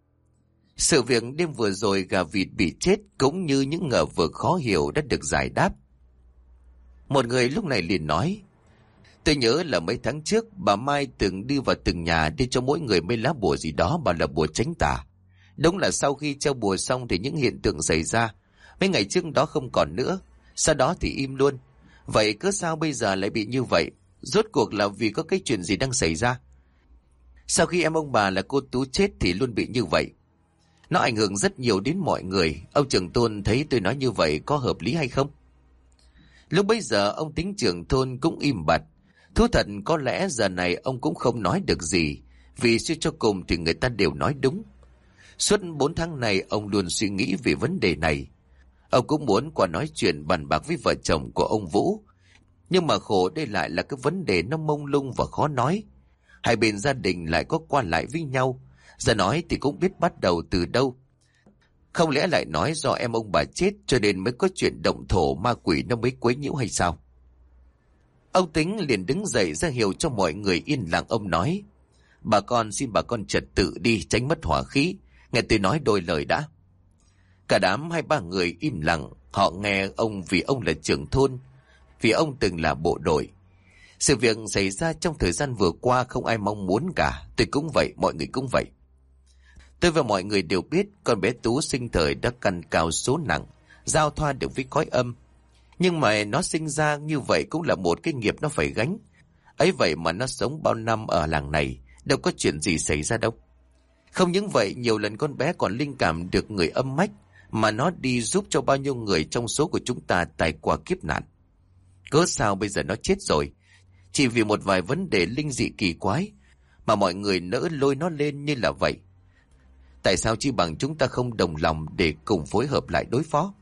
Sự việc đêm vừa rồi gà vịt bị chết cũng như những ngờ vực khó hiểu đã được giải đáp. Một người lúc này liền nói: "Tôi nhớ là mấy tháng trước bà Mai từng đi vào từng nhà để cho mỗi người mấy lá bùa gì đó, bảo là bùa tránh tà. Đúng là sau khi treo bùa xong thì những hiện tượng xảy ra. Mấy ngày trước đó không còn nữa, sau đó thì im luôn. Vậy cớ sao bây giờ lại bị như vậy? Rốt cuộc là vì có cái chuyện gì đang xảy ra? Sau khi em ông bà là cô Tú chết thì luôn bị như vậy. Nó ảnh hưởng rất nhiều đến mọi người. Ông trưởng thôn thấy tôi nói như vậy có hợp lý hay không?" Lúc bấy giờ ông Tính trưởng thôn cũng im bặt. Thú thật có lẽ giờ này ông cũng không nói được gì, vì suy cho cùng thì người ta đều nói đúng. Suốt 4 tháng này ông luôn suy nghĩ về vấn đề này. Ông cũng muốn qua nói chuyện bàn bạc với vợ chồng của ông Vũ. Nhưng mà khổ đây lại là cái vấn đề nó mông lung và khó nói. Hai bên gia đình lại có qua lại với nhau. Giờ nói thì cũng biết bắt đầu từ đâu. Không lẽ lại nói do em ông bà chết cho nên mới có chuyện động thổ ma quỷ nó mới quấy nhiễu hay sao? Ông Tính liền đứng dậy ra hiệu cho mọi người yên lặng. Ông nói: "Bà con xin bà con trật tự đi, tránh mất hỏa khí. Nghe tôi nói đôi lời đã." Cả đám 2-3 người im lặng. Họ nghe ông vì ông là trưởng thôn, vì ông từng là bộ đội. Sự việc xảy ra trong thời gian vừa qua không ai mong muốn cả. Tôi cũng vậy, mọi người cũng vậy. Tôi và mọi người đều biết con bé Tú sinh thời đã căn cao số nặng, giao thoa được với cõi âm. Nhưng mà nó sinh ra như vậy cũng là một cái nghiệp nó phải gánh. Ấy vậy mà nó sống bao năm ở làng này, đâu có chuyện gì xảy ra đâu. Không những vậy, nhiều lần con bé còn linh cảm được người âm mách, mà nó đi giúp cho bao nhiêu người trong số của chúng ta trải qua kiếp nạn. Cớ sao bây giờ nó chết rồi, chỉ vì một vài vấn đề linh dị kỳ quái, mà mọi người nỡ lôi nó lên như là vậy? Tại sao chi bằng chúng ta không đồng lòng để cùng phối hợp lại đối phó?"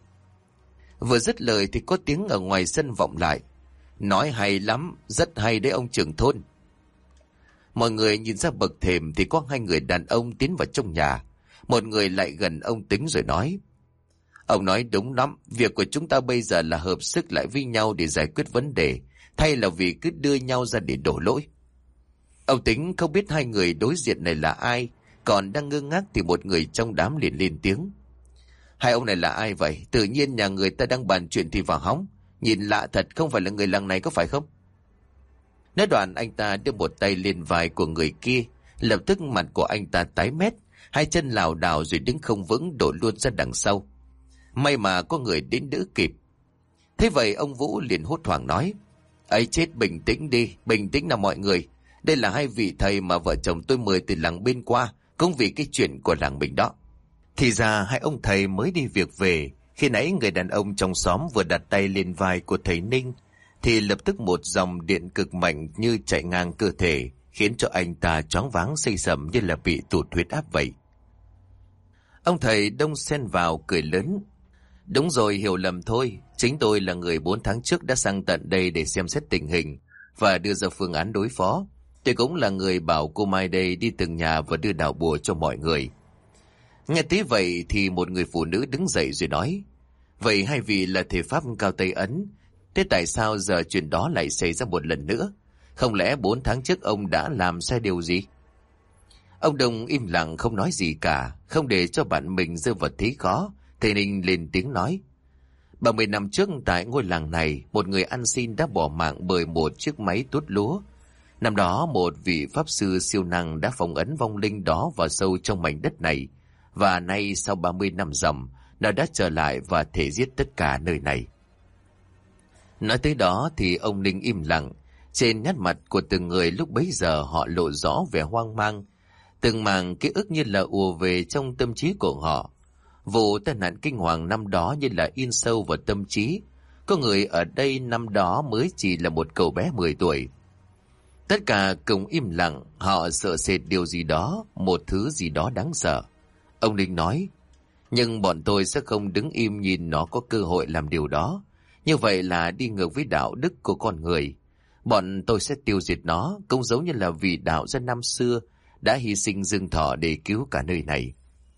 Vừa dứt lời thì có tiếng ở ngoài sân vọng lại: "Nói hay lắm, rất hay đấy ông trưởng thôn." Mọi người nhìn ra bậc thềm thì có 2 người đàn ông tiến vào trong nhà. Một người lại gần ông Tính rồi nói: "Ông nói đúng lắm, việc của chúng ta bây giờ là hợp sức lại với nhau để giải quyết vấn đề, thay là vì cứ đưa nhau ra để đổ lỗi." Ông Tính không biết 2 người đối diện này là ai, còn đang ngơ ngác thì một người trong đám liền lên tiếng: "Hai ông này là ai vậy? Tự nhiên nhà người ta đang bàn chuyện thì vào hóng. Nhìn lạ thật, không phải là người làng này có phải không?" Nói đoạn anh ta đưa một tay lên vai của người kia. Lập tức mặt của anh ta tái mét, 2 chân lảo đảo rồi đứng không vững đổ luôn ra đằng sau. May mà có người đến đỡ kịp. Thế vậy ông Vũ liền hốt hoảng nói: "Ấy chết, bình tĩnh đi, bình tĩnh nào mọi người. Đây là 2 vị thầy mà vợ chồng tôi mời từ làng bên qua, cũng vì cái chuyện của làng mình đó." Thì ra 2 ông thầy mới đi việc về. Khi nãy người đàn ông trong xóm vừa đặt tay lên vai của thầy Ninh thì lập tức một dòng điện cực mạnh như chạy ngang cơ thể, khiến cho anh ta choáng váng xây sẩm như là bị tụt huyết áp vậy. Ông thầy đông xen vào cười lớn: "Đúng rồi, hiểu lầm thôi. Chính tôi là người 4 tháng trước đã sang tận đây để xem xét tình hình và đưa ra phương án đối phó. Tôi cũng là người bảo cô Mai đây đi từng nhà và đưa đạo bùa cho mọi người. Nghe thế vậy thì một người phụ nữ đứng dậy rồi nói: Vậy hai vị là thầy Pháp Cao Tây Ấn, thế tại sao giờ chuyện đó lại xảy ra một lần nữa? Không lẽ 4 tháng trước ông đã làm sai điều gì? Ông Đông im lặng không nói gì cả, không để cho bạn mình rơi vào thế khó. Thầy Ninh lên tiếng nói: 30 năm trước tại ngôi làng này, một người ăn xin đã bỏ mạng bởi một chiếc máy tuốt lúa. Năm đó một vị pháp sư siêu năng đã phong ấn vong linh đó vào sâu trong mảnh đất này, và nay sau 30 năm ròng, nó đã trở lại và thể giết tất cả nơi này. Nói tới đó thì ông Ninh im lặng. Trên nét mặt của từng người lúc bấy giờ họ lộ rõ vẻ hoang mang. Từng mảng ký ức như là ùa về trong tâm trí của họ. Vụ tai nạn kinh hoàng năm đó như là in sâu vào tâm trí. Có người ở đây năm đó mới chỉ là một cậu bé 10 tuổi. Tất cả cùng im lặng, họ sợ sệt điều gì đó, một thứ gì đó đáng sợ. Ông Ninh nói: Nhưng bọn tôi sẽ không đứng im nhìn nó có cơ hội làm điều đó. Như vậy là đi ngược với đạo đức của con người. Bọn tôi sẽ tiêu diệt nó, cũng giống như là vị đạo gia năm xưa đã hy sinh dương thọ để cứu cả nơi này.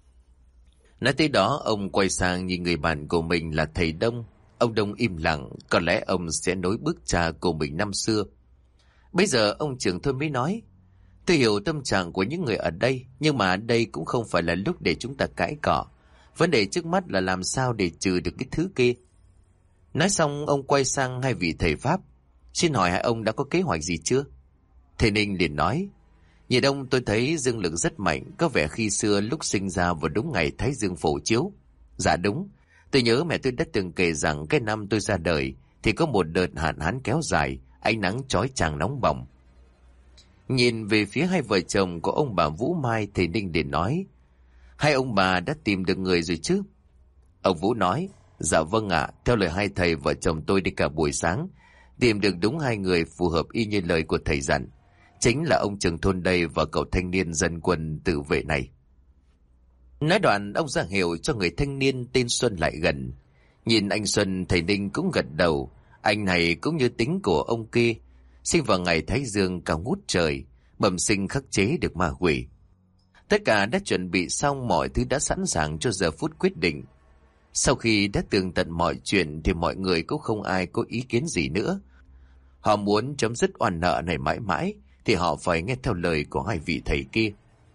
Nói tới đó, ông quay sang nhìn người bạn của mình là thầy Đông. Ông Đông im lặng, có lẽ ông sẽ nối bước cha của mình năm xưa. Bây giờ ông trưởng thôn mới nói: Tôi hiểu tâm trạng của những người ở đây, nhưng mà đây cũng không phải là lúc để chúng ta cãi cọ. Vấn đề trước mắt là làm sao để trừ được cái thứ kia. Nói xong ông quay sang hai vị thầy Pháp: Xin hỏi hai ông đã có kế hoạch gì chưa? Thầy Ninh liền nói: Nhìn ông tôi thấy dương lực rất mạnh, có vẻ khi xưa lúc sinh ra vào đúng ngày Thái Dương phổ chiếu. Dạ đúng, tôi nhớ mẹ tôi đã từng kể rằng cái năm tôi ra đời thì có một đợt hạn hán kéo dài, ánh nắng chói chang nóng bỏng. Nhìn về phía hai vợ chồng của ông bà Vũ Mai, thầy Ninh liền nói: Hai ông bà đã tìm được người rồi chứ? Ông Vũ nói: Dạ vâng ạ, theo lời hai thầy vợ chồng tôi đi cả buổi sáng, tìm được đúng 2 người phù hợp y như lời của thầy dặn. Chính là ông trưởng thôn đây và cậu thanh niên dân quân tự vệ này. Nói đoạn ông ra hiệu cho người thanh niên tên Xuân lại gần. Nhìn anh Xuân, thầy Ninh cũng gật đầu. Anh này cũng như tính của ông kia, sinh vào ngày Thái Dương cao ngút trời, bẩm sinh khắc chế được ma quỷ. Tất cả đã chuẩn bị xong, mọi thứ đã sẵn sàng cho giờ phút quyết định. Sau khi đã tường tận mọi chuyện thì mọi người cũng không ai có ý kiến gì nữa. Họ muốn chấm dứt oan nợ này mãi mãi thì họ phải nghe theo lời của hai vị thầy kia.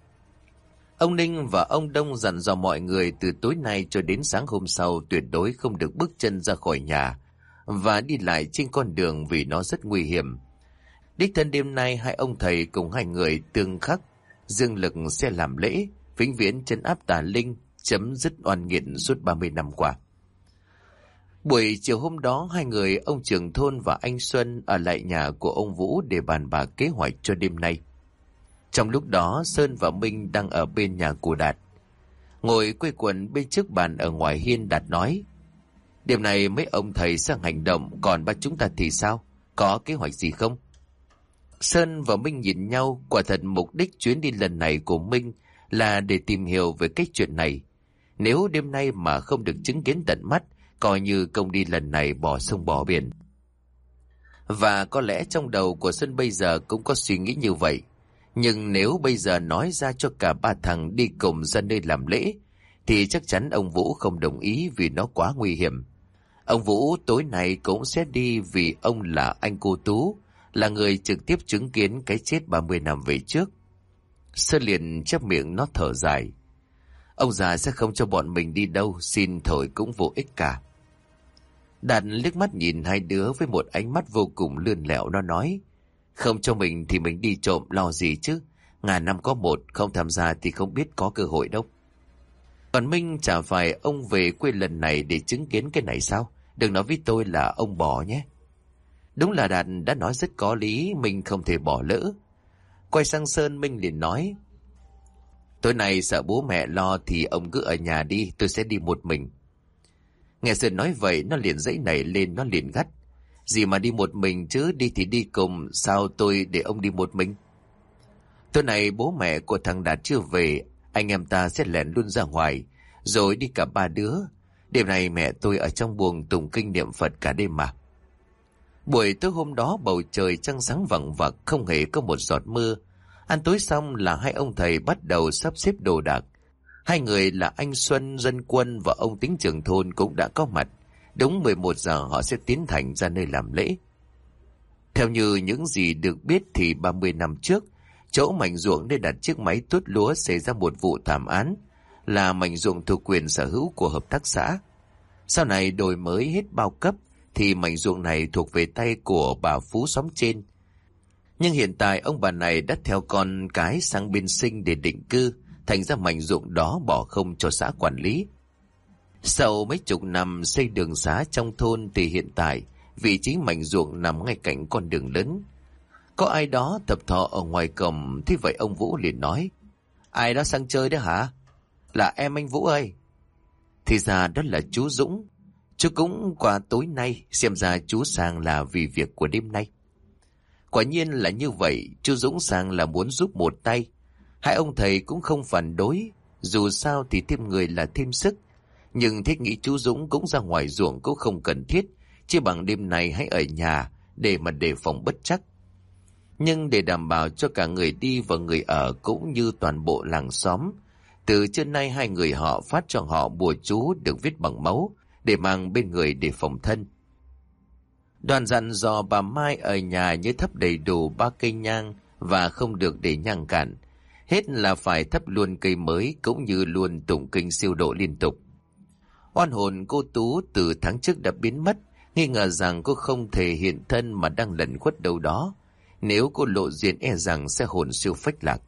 Ông Ninh và ông Đông dặn dò mọi người từ tối nay cho đến sáng hôm sau tuyệt đối không được bước chân ra khỏi nhà và đi lại trên con đường vì nó rất nguy hiểm. Đích thân đêm nay hai ông thầy cùng hai người tương khắc, dương lực sẽ làm lễ vĩnh viễn trấn áp tà linh, chấm dứt oan nghiệt suốt 30 năm qua. Buổi chiều hôm đó, hai người ông trưởng thôn và anh Xuân ở lại nhà của ông Vũ để bàn bạc kế hoạch cho đêm nay. Trong lúc đó, Sơn và Minh đang ở bên nhà của Đạt. Ngồi quây quần bên trước bàn ở ngoài hiên, Đạt nói: Đêm nay mấy ông thầy sẽ hành động, còn ba chúng ta thì sao? Có kế hoạch gì không? Sơn và Minh nhìn nhau, quả thật mục đích chuyến đi lần này của Minh là để tìm hiểu về cái chuyện này. Nếu đêm nay mà không được chứng kiến tận mắt, coi như công đi lần này bỏ sông bỏ biển. Và có lẽ trong đầu của Sơn bây giờ cũng có suy nghĩ như vậy. Nhưng nếu bây giờ nói ra cho cả ba thằng đi cùng ra nơi làm lễ, thì chắc chắn ông Vũ không đồng ý vì nó quá nguy hiểm. Ông Vũ tối nay cũng sẽ đi vì ông là anh cô Tú, là người trực tiếp chứng kiến cái chết 30 năm về trước. Sơn liền chép miệng nó thở dài: Ông già sẽ không cho bọn mình đi đâu, xin thôi cũng vô ích cả. Đạt liếc mắt nhìn hai đứa với một ánh mắt vô cùng lươn lẹo, nó nói: Không cho mình thì mình đi trộm lo gì chứ, ngàn năm có một, không tham gia thì không biết có cơ hội đâu. Còn Minh, chả phải ông về quê lần này để chứng kiến cái này sao? Đừng nói với tôi là ông bỏ nhé. Đúng là Đạt đã nói rất có lý, mình không thể bỏ lỡ. Quay sang Sơn, Minh liền nói: Tối nay sợ bố mẹ lo thì ông cứ ở nhà đi, tôi sẽ đi một mình. Nghe Sơn nói vậy, nó liền dãy nảy lên, nó liền gắt: Gì mà đi một mình chứ, đi thì đi cùng, sao tôi để ông đi một mình? Tối nay bố mẹ của thằng Đạt chưa về, anh em ta sẽ lẻn luôn ra ngoài, rồi đi cả ba đứa. Đêm nay mẹ tôi ở trong buồng tụng kinh niệm Phật cả đêm mà. Buổi tối hôm đó bầu trời trăng sáng vằng vặc, không hề có một giọt mưa. Ăn tối xong là hai ông thầy bắt đầu sắp xếp đồ đạc. Hai người là anh Xuân dân quân và ông Tính trưởng thôn cũng đã có mặt. Đúng 11 giờ họ sẽ tiến hành ra nơi làm lễ. Theo như những gì được biết thì 30 năm trước, chỗ mảnh ruộng để đặt chiếc máy tuốt lúa xảy ra một vụ thảm án, là mảnh ruộng thuộc quyền sở hữu của hợp tác xã. Sau này đổi mới hết bao cấp thì mảnh ruộng này thuộc về tay của bà Phú xóm trên. Nhưng hiện tại ông bà này đã theo con cái sang bên Sinh để định cư, thành ra mảnh ruộng đó bỏ không cho xã quản lý. Sau mấy chục năm xây đường xá trong thôn thì hiện tại vị trí mảnh ruộng nằm ngay cạnh con đường lớn. Có ai đó thập thọ ở ngoài cổng, thế vậy ông Vũ liền nói: "Ai đó sang chơi đấy hả?" "Là em anh Vũ ơi." Thì ra đó là chú Dũng. Chú cũng qua tối nay, xem ra chú sang là vì việc của đêm nay. Quả nhiên là như vậy, chú Dũng sang là muốn giúp một tay. Hai ông thầy cũng không phản đối, dù sao thì thêm người là thêm sức. Nhưng thiết nghĩ chú Dũng cũng ra ngoài ruộng cũng không cần thiết, chỉ bằng đêm nay hãy ở nhà để mà đề phòng bất trắc. Nhưng để đảm bảo cho cả người đi và người ở cũng như toàn bộ làng xóm, từ trưa nay hai người họ phát cho họ bùa chú được viết bằng máu để mang bên người để phòng thân. Đoàn dặn dò bà Mai ở nhà nhớ thắp đầy đủ 3 cây nhang và không được để nhang cạn. Hết là phải thắp luôn cây mới cũng như luôn tụng kinh siêu độ liên tục. Oan hồn cô Tú từ tháng trước đã biến mất, nghi ngờ rằng cô không thể hiện thân mà đang lẩn khuất đâu đó. Nếu cô lộ diện e rằng sẽ hồn siêu phách lạc.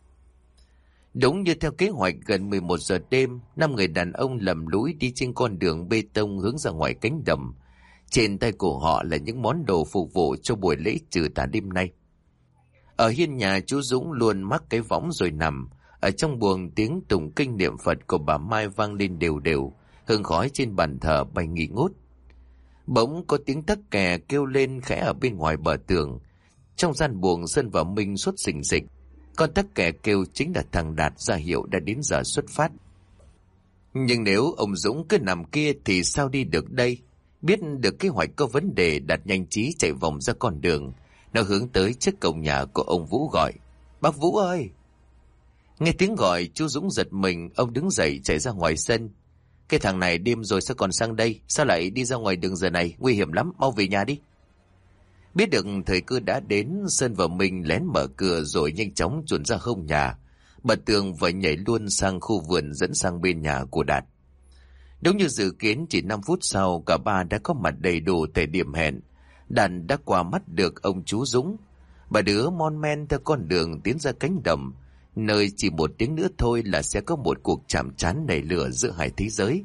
Đúng như theo kế hoạch, gần 11 giờ đêm, 5 người đàn ông lầm lũi đi trên con đường bê tông hướng ra ngoài cánh đồng. Trên tay của họ là những món đồ phục vụ cho buổi lễ trừ tà đêm nay. Ở hiên nhà chú Dũng luôn mắc cái võng rồi nằm. Ở trong buồng tiếng tụng kinh niệm Phật của bà Mai vang lên đều đều, hương khói trên bàn thờ bay nghi ngút. Bỗng có tiếng tắc kè kêu lên khẽ ở bên ngoài bờ tường. Trong gian buồng Sơn và Minh sốt sình sịch. Con tắc kè kêu chính là thằng Đạt ra hiệu đã đến giờ xuất phát. Nhưng nếu ông Dũng cứ nằm kia thì sao đi được đây? Biết được kế hoạch có vấn đề, Đạt nhanh trí chạy vòng ra con đường. Nó hướng tới trước cổng nhà của ông Vũ gọi: "Bác Vũ ơi!" Nghe tiếng gọi, chú Dũng giật mình, ông đứng dậy chạy ra ngoài sân. "Cái thằng này đêm rồi sao còn sang đây? Sao lại đi ra ngoài đường giờ này? Nguy hiểm lắm, mau về nhà đi." Biết được thời cơ đã đến, Sơn và Minh lén mở cửa rồi nhanh chóng chuồn ra hông nhà, bật tường và nhảy luôn sang khu vườn dẫn sang bên nhà của Đạt. Đúng như dự kiến, chỉ 5 phút sau cả ba đã có mặt đầy đủ tại điểm hẹn. Đạt đã qua mắt được ông chú Dũng. Ba đứa mon men theo con đường tiến ra cánh đồng, nơi chỉ một tiếng nữa thôi là sẽ có một cuộc chạm trán nảy lửa giữa hai thế giới.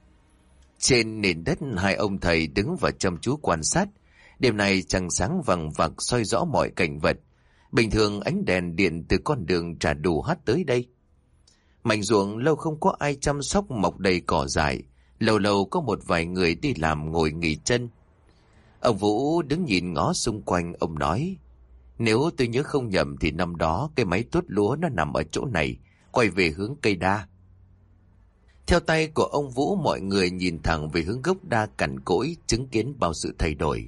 Trên nền đất, hai ông thầy đứng và chăm chú quan sát. Đêm nay trăng sáng vằng vặc soi rõ mọi cảnh vật. Bình thường ánh đèn điện từ con đường chả đủ hắt tới đây. Mảnh ruộng lâu không có ai chăm sóc, mọc đầy cỏ dại. Lâu lâu có một vài người đi làm ngồi nghỉ chân. Ông Vũ đứng nhìn ngó xung quanh, ông nói: "Nếu tôi nhớ không nhầm thì năm đó cái máy tuốt lúa nó nằm ở chỗ này, quay về hướng cây đa." Theo tay của ông Vũ, mọi người nhìn thẳng về hướng gốc đa cằn cỗi, chứng kiến bao sự thay đổi.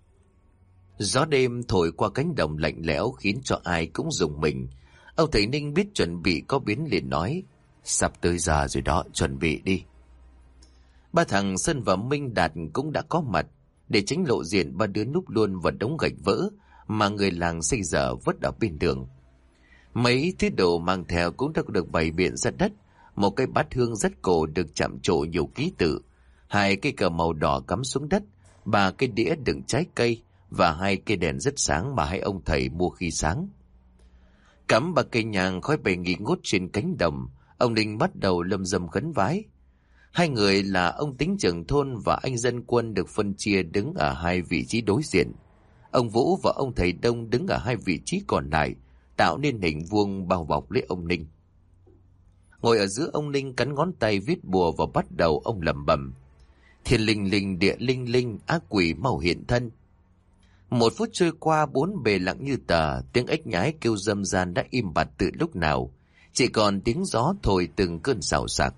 Gió đêm thổi qua cánh đồng lạnh lẽo khiến cho ai cũng rùng mình. Ông thầy Ninh biết chuẩn bị có biến liền nói: "Sắp tới giờ rồi đó, chuẩn bị đi." Ba thằng Sơn và Minh Đạt cũng đã có mặt. Để tránh lộ diện, ba đứa núp luôn vào đống gạch vỡ mà người làng xây dở vứt ở bên đường. Mấy thứ đồ mang theo cũng đã được bày biện ra đất. Một cái bát hương rất cổ được chạm trổ nhiều ký tự, 2 cây cờ màu đỏ cắm xuống đất, 3 cái đĩa đựng trái cây và 2 cây đèn rất sáng mà hai ông thầy mua khi sáng. Cắm 3 cây nhang, khói bay nghi ngút trên cánh đồng. Ông Ninh bắt đầu lâm dâm khấn vái. Hai người là ông Tính trưởng thôn và anh dân quân được phân chia đứng ở 2 vị trí đối diện. Ông Vũ và ông thầy Đông đứng ở 2 vị trí còn lại, tạo nên hình vuông bao bọc lấy ông Ninh. Ngồi ở giữa, ông Ninh cắn ngón tay viết bùa và bắt đầu ông lẩm bẩm: "Thiên linh linh, địa linh linh, ác quỷ mau hiện thân." 1 phút trôi qua, 4 bề lặng như tờ. Tiếng ếch nhái kêu râm ran đã im bặt từ lúc nào, chỉ còn tiếng gió thổi từng cơn xào xạc.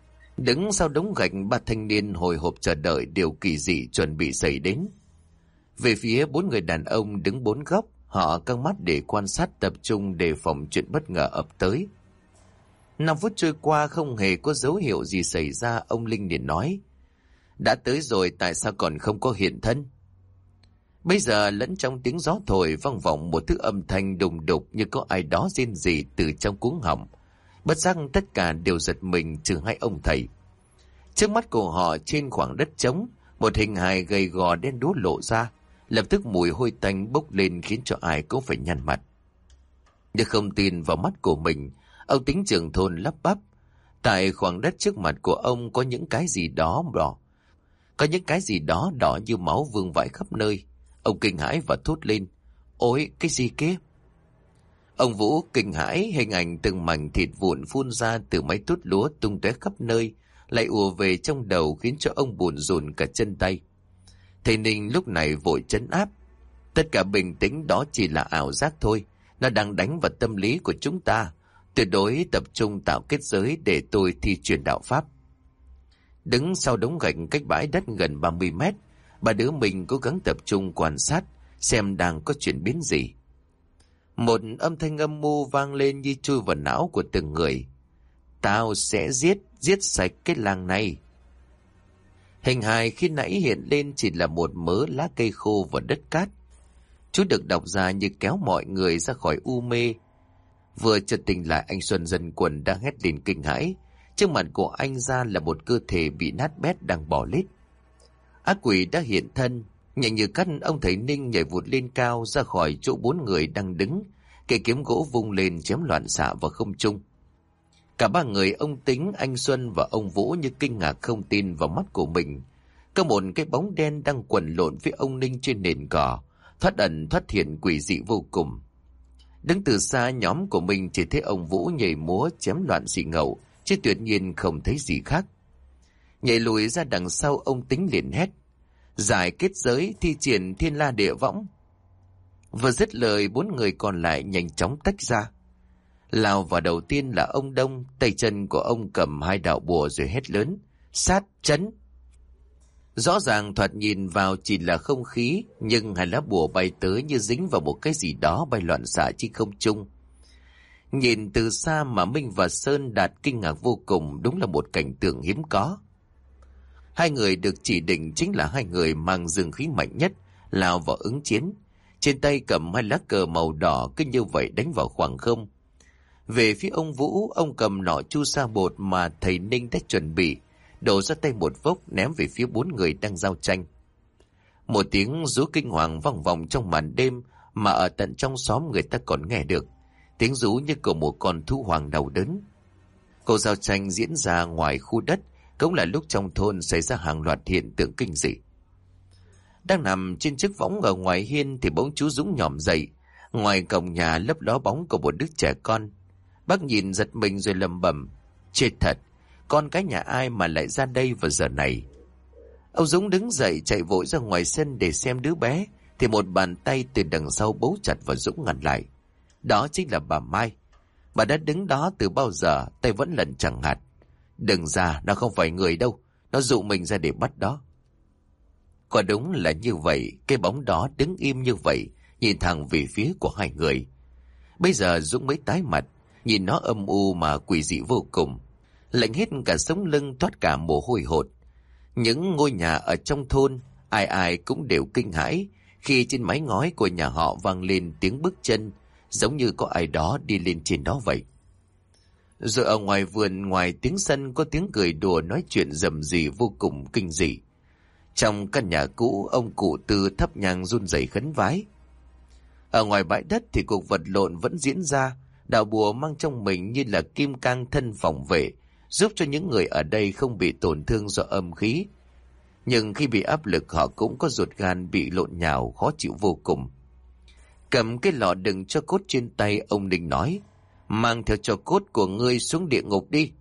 Đứng sau đống gạch, 3 thanh niên hồi hộp chờ đợi điều kỳ dị chuẩn bị xảy đến. Về phía 4 người đàn ông đứng 4 góc, họ căng mắt để quan sát tập trung đề phòng chuyện bất ngờ ập tới. 5 phút trôi qua không hề có dấu hiệu gì xảy ra, ông Linh liền nói: đã tới rồi tại sao còn không có hiện thân? Bây giờ lẫn trong tiếng gió thổi vang vọng một thứ âm thanh đùng đục như có ai đó rên rỉ từ trong cuống họng. Bất giác tất cả đều giật mình trừ hai ông thầy. Trước mắt của họ trên khoảng đất trống, một hình hài gầy gò đen đúa lộ ra. Lập tức mùi hôi tanh bốc lên khiến cho ai cũng phải nhăn mặt. Nhưng không tin vào mắt của mình, ông Tính trưởng thôn lắp bắp: tại khoảng đất trước mặt của ông có những cái gì đó đỏ. Có những cái gì đó đỏ như máu vương vãi khắp nơi. Ông kinh hãi và thốt lên: ôi, cái gì kia? Ông Vũ kinh hãi, hình ảnh từng mảnh thịt vụn phun ra từ mấy tuốt lúa tung tóe khắp nơi, lại ùa về trong đầu khiến cho ông bủn rủn cả chân tay. Thầy Ninh lúc này vội trấn áp: tất cả bình tĩnh, đó chỉ là ảo giác thôi. Nó đang đánh vào tâm lý của chúng ta. Tuyệt đối tập trung tạo kết giới để tôi thi truyền đạo pháp. Đứng sau đống gạch cách bãi đất gần 30 mét, ba đứa mình cố gắng tập trung quan sát xem đang có chuyển biến gì. Một âm thanh âm mưu vang lên như chui vào não của từng người: tao sẽ giết sạch cái làng này. Hình hài khi nãy hiện lên chỉ là một mớ lá cây khô và đất cát. Chú được đọc ra như kéo mọi người ra khỏi u mê. Vừa chợt tỉnh lại, anh Xuân Dân Quần đang hét lên kinh hãi. Trước mặt của anh ra là một cơ thể bị nát bét đang bò lết. Ác quỷ đã hiện thân. Nhanh như cắt, ông thầy Ninh nhảy vụt lên cao ra khỏi chỗ 4 người đang đứng. Cây kiếm gỗ vung lên chém loạn xạ vào không trung. Cả 3 người, ông Tính, anh Xuân và ông Vũ, như kinh ngạc không tin vào mắt của mình. Có một cái bóng đen đang quần lộn với ông Ninh trên nền cỏ, thoát ẩn thoát hiện quỷ dị vô cùng. Đứng từ xa, nhóm của mình chỉ thấy ông Vũ nhảy múa chém loạn xì ngầu, chứ tuyệt nhiên không thấy gì khác. Nhảy lùi ra đằng sau, ông Tính liền hét: giải kết giới, thi triển thiên la địa võng. Vừa dứt lời, 4 người còn lại nhanh chóng tách ra. Lao vào đầu tiên là ông Đông, tay chân của ông cầm 2 đạo bùa rồi hét lớn: sát chấn. Rõ ràng thoạt nhìn vào chỉ là không khí, nhưng 2 lá bùa bay tới như dính vào một cái gì đó bay loạn xạ trên không trung. Nhìn từ xa mà Minh và Sơn Đạt kinh ngạc vô cùng, đúng là một cảnh tượng hiếm có. 2 người được chỉ định chính là 2 người mang dương khí mạnh nhất, lao vào ứng chiến. Trên tay cầm 2 lá cờ màu đỏ, cứ như vậy đánh vào khoảng không. Về phía ông Vũ, ông cầm nỏ chu sa bột mà thầy Ninh đã chuẩn bị, đổ ra tay một vốc ném về phía 4 người đang giao tranh. Một tiếng rú kinh hoàng vang vọng trong màn đêm mà ở tận trong xóm người ta còn nghe được. Tiếng rú như của một con thú hoàng đau đớn. Cuộc giao tranh diễn ra ngoài khu đất, cũng là lúc trong thôn xảy ra hàng loạt hiện tượng kinh dị. Đang nằm trên chiếc võng ở ngoài hiên thì bỗng chú Dũng nhòm dậy. Ngoài cổng nhà lấp ló bóng của một đứa trẻ con. Bác nhìn giật mình rồi lẩm bẩm: chết thật, con cái nhà ai mà lại ra đây vào giờ này? Ông Dũng đứng dậy chạy vội ra ngoài sân để xem đứa bé, thì một bàn tay từ đằng sau bấu chặt vào Dũng ngăn lại. Đó chính là bà Mai. Bà đã đứng đó từ bao giờ, tay vẫn lần chẳng hạt. Đừng ra, nó không phải người đâu, nó dụ mình ra để bắt đó. Quả đúng là như vậy, cái bóng đó đứng im như vậy, nhìn thẳng về phía của 2 người. Bây giờ Dũng mới tái mặt, nhìn nó âm u mà quỷ dị vô cùng, lạnh hết cả sống lưng, toát cả mồ hôi hột. Những ngôi nhà ở trong thôn, ai ai cũng đều kinh hãi khi trên mái ngói của nhà họ vang lên tiếng bước chân, giống như có ai đó đi lên trên đó vậy. Rồi ở ngoài vườn, ngoài tiếng sân, có tiếng cười đùa nói chuyện rầm rì vô cùng kinh dị. Trong căn nhà cũ, ông cụ Tư thắp nhang run rẩy khấn vái. Ở ngoài bãi đất thì cuộc vật lộn vẫn diễn ra. Đạo bùa mang trong mình như là kim cang thân phòng vệ, giúp cho những người ở đây không bị tổn thương do âm khí. Nhưng khi bị áp lực, họ cũng có ruột gan bị lộn nhào, khó chịu vô cùng. Cầm cái lọ đựng cho cốt trên tay, ông Ninh nói: mang theo cho cốt của ngươi xuống địa ngục đi.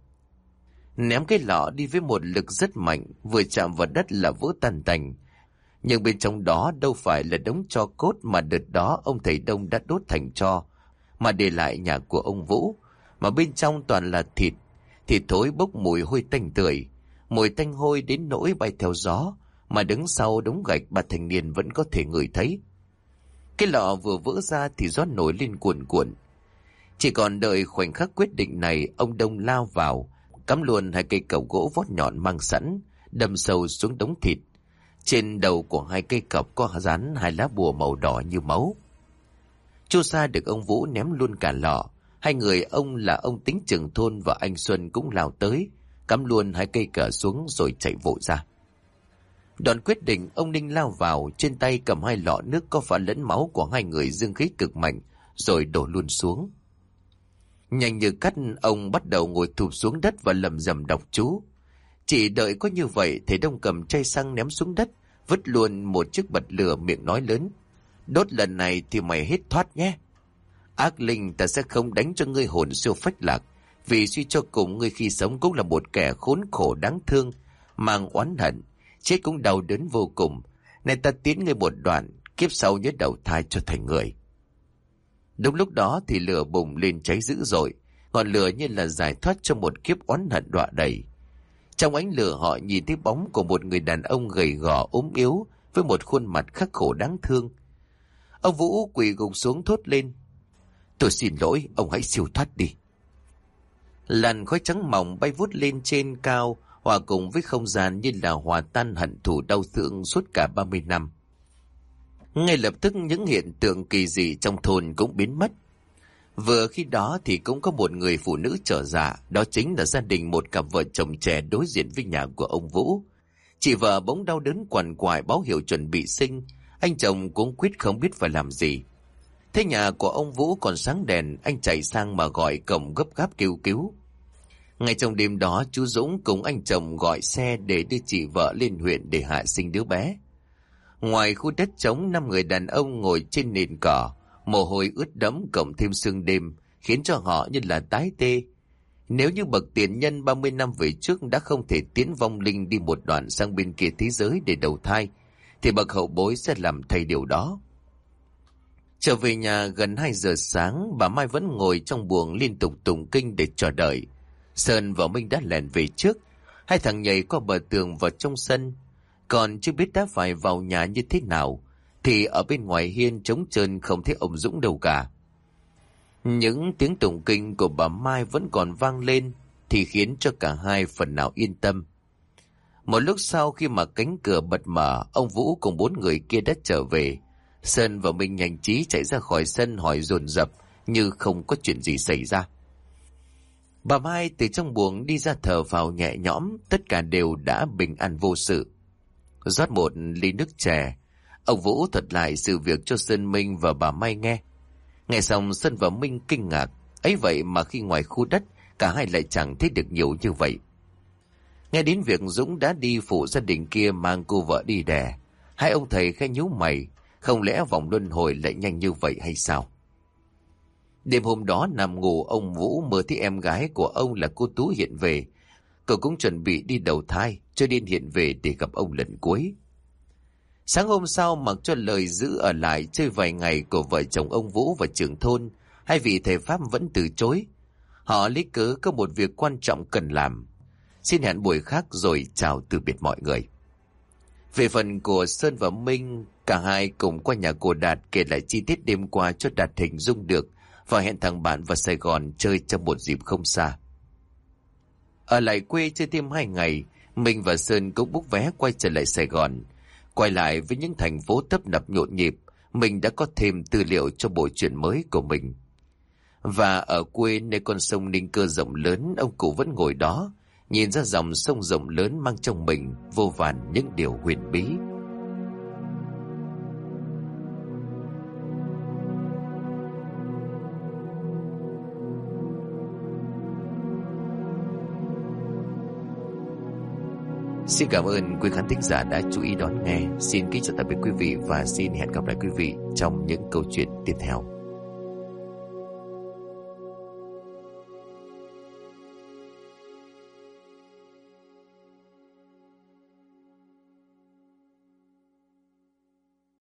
Ném cái lọ đi với một lực rất mạnh, vừa chạm vào đất là vỡ tan tành. Nhưng bên trong đó đâu phải là đống tro cốt mà đợt đó ông thầy Đông đã đốt thành tro, mà để lại nhà của ông Vũ, mà bên trong toàn là thịt thối bốc mùi hôi tanh tưởi, mùi tanh hôi đến nỗi bay theo gió, mà đứng sau đống gạch bà thanh niên vẫn có thể ngửi thấy. Cái lọ vừa vỡ ra thì gió nổi lên cuồn cuộn. Chỉ còn đợi khoảnh khắc quyết định này, ông Đông lao vào, cắm luôn 2 cây cọc gỗ vót nhọn mang sẵn, đâm sâu xuống đống thịt. Trên đầu của 2 cây cọc có dán 2 lá bùa màu đỏ như máu. Chu Sa được ông Vũ ném luôn cả lọ. 2 người ông là ông Tính trưởng thôn và anh Xuân cũng lao tới, cắm luôn 2 cây cờ xuống rồi chạy vội ra. Đoạn quyết định, ông Ninh lao vào, trên tay cầm 2 lọ nước có pha lẫn máu của 2 người dương khí cực mạnh, rồi đổ luôn xuống. Nhanh như cắt, ông bắt đầu ngồi thụp xuống đất và lầm rầm đọc chú. Chỉ đợi có như vậy, thầy Đông cầm chai xăng ném xuống đất, vứt luôn một chiếc bật lửa, miệng nói lớn: "Đốt lần này thì mày hết thoát nhé. Ác linh, ta sẽ không đánh cho ngươi hồn siêu phách lạc, vì suy cho cùng ngươi khi sống cũng là một kẻ khốn khổ đáng thương, mang oán hận, chết cũng đau đớn vô cùng. Này ta tiến ngươi một đoạn, kiếp sau nhớ đầu thai cho thành người." Đúng lúc đó thì lửa bùng lên cháy dữ dội, ngọn lửa như là giải thoát cho một kiếp oán hận đọa đầy. Trong ánh lửa họ nhìn thấy bóng của một người đàn ông gầy gò ốm yếu với một khuôn mặt khắc khổ đáng thương. Ông Vũ quỳ gục xuống thốt lên: "Tôi xin lỗi, ông hãy siêu thoát đi." Làn khói trắng mỏng bay vút lên trên cao, hòa cùng với không gian như là hòa tan hận thù đau thương suốt cả 30 năm. Ngay lập tức những hiện tượng kỳ dị trong thôn cũng biến mất. Vừa khi đó thì cũng có một người phụ nữ trở dạ, đó chính là gia đình một cặp vợ chồng trẻ đối diện với nhà của ông Vũ. Chị vợ bỗng đau đớn quằn quại báo hiệu chuẩn bị sinh, anh chồng cũng quyết không biết phải làm gì. Thế nhà của ông Vũ còn sáng đèn, anh chạy sang mà gọi cổng gấp gáp kêu cứu. Ngay trong đêm đó, chú Dũng cùng anh chồng gọi xe để đưa chị vợ lên huyện để hạ sinh đứa bé. Ngoài khu đất trống, 5 người đàn ông ngồi trên nền cỏ, mồ hôi ướt đẫm cộng thêm sương đêm, khiến cho họ như là tái tê. Nếu như bậc tiền nhân 30 năm về trước đã không thể tiến vong linh đi một đoạn sang bên kia thế giới để đầu thai, thì bậc hậu bối sẽ làm thay điều đó. Trở về nhà gần 2 giờ sáng, bà Mai vẫn ngồi trong buồng liên tục tụng kinh để chờ đợi. Sơn và Minh đã lèn về trước, 2 thằng nhảy qua bờ tường vào trong sân. Còn chưa biết đã phải vào nhà như thế nào, thì ở bên ngoài hiên trống trơn không thấy ông Dũng đâu cả. Những tiếng tụng kinh của bà Mai vẫn còn vang lên, thì khiến cho cả hai phần nào yên tâm. Một lúc sau khi mà cánh cửa bật mở, ông Vũ cùng 4 người kia đã trở về. Sơn và Minh nhanh trí chạy ra khỏi sân hỏi dồn dập như không có chuyện gì xảy ra. Bà Mai từ trong buồng đi ra thở phào nhẹ nhõm, tất cả đều đã bình an vô sự. Rót một ly nước chè, ông Vũ thuật lại sự việc cho Sơn, Minh và bà Mai nghe. Nghe xong Sơn và Minh kinh ngạc, ấy vậy mà khi ngoài khu đất cả hai lại chẳng thấy được nhiều như vậy. Nghe đến việc Dũng đã đi phụ gia đình kia mang cô vợ đi đẻ, hai ông thầy khẽ nhíu mày, không lẽ vòng luân hồi lại nhanh như vậy hay sao? Đêm hôm đó nằm ngủ, ông Vũ mơ thấy em gái của ông là cô Tú hiện về. Cậu cũng chuẩn bị đi đầu thai, cho nên hiện về để gặp ông lần cuối. Sáng hôm sau, mặc cho lời giữ ở lại chơi vài ngày của vợ chồng ông Vũ và trưởng thôn, hai vị thầy Pháp vẫn từ chối. Họ lấy cớ có một việc quan trọng cần làm, xin hẹn buổi khác rồi chào từ biệt mọi người. Về phần của Sơn và Minh, cả hai cùng qua nhà cô Đạt kể lại chi tiết đêm qua cho Đạt hình dung được, và hẹn thằng bạn vào Sài Gòn chơi trong một dịp không xa. Ở lại quê chơi thêm 2 ngày, Minh và Sơn cũng book vé quay trở lại Sài Gòn. Quay lại với những thành phố tấp nập nhộn nhịp, mình đã có thêm tư liệu cho bộ truyện mới của mình. Và ở quê nơi con sông Ninh Cơ rộng lớn, ông cụ vẫn ngồi đó, nhìn ra dòng sông rộng lớn mang trong mình vô vàn những điều huyền bí. Xin cảm ơn quý khán thính giả đã chú ý đón nghe. Xin kính chào tạm biệt quý vị và xin hẹn gặp lại quý vị trong những câu chuyện tiếp theo.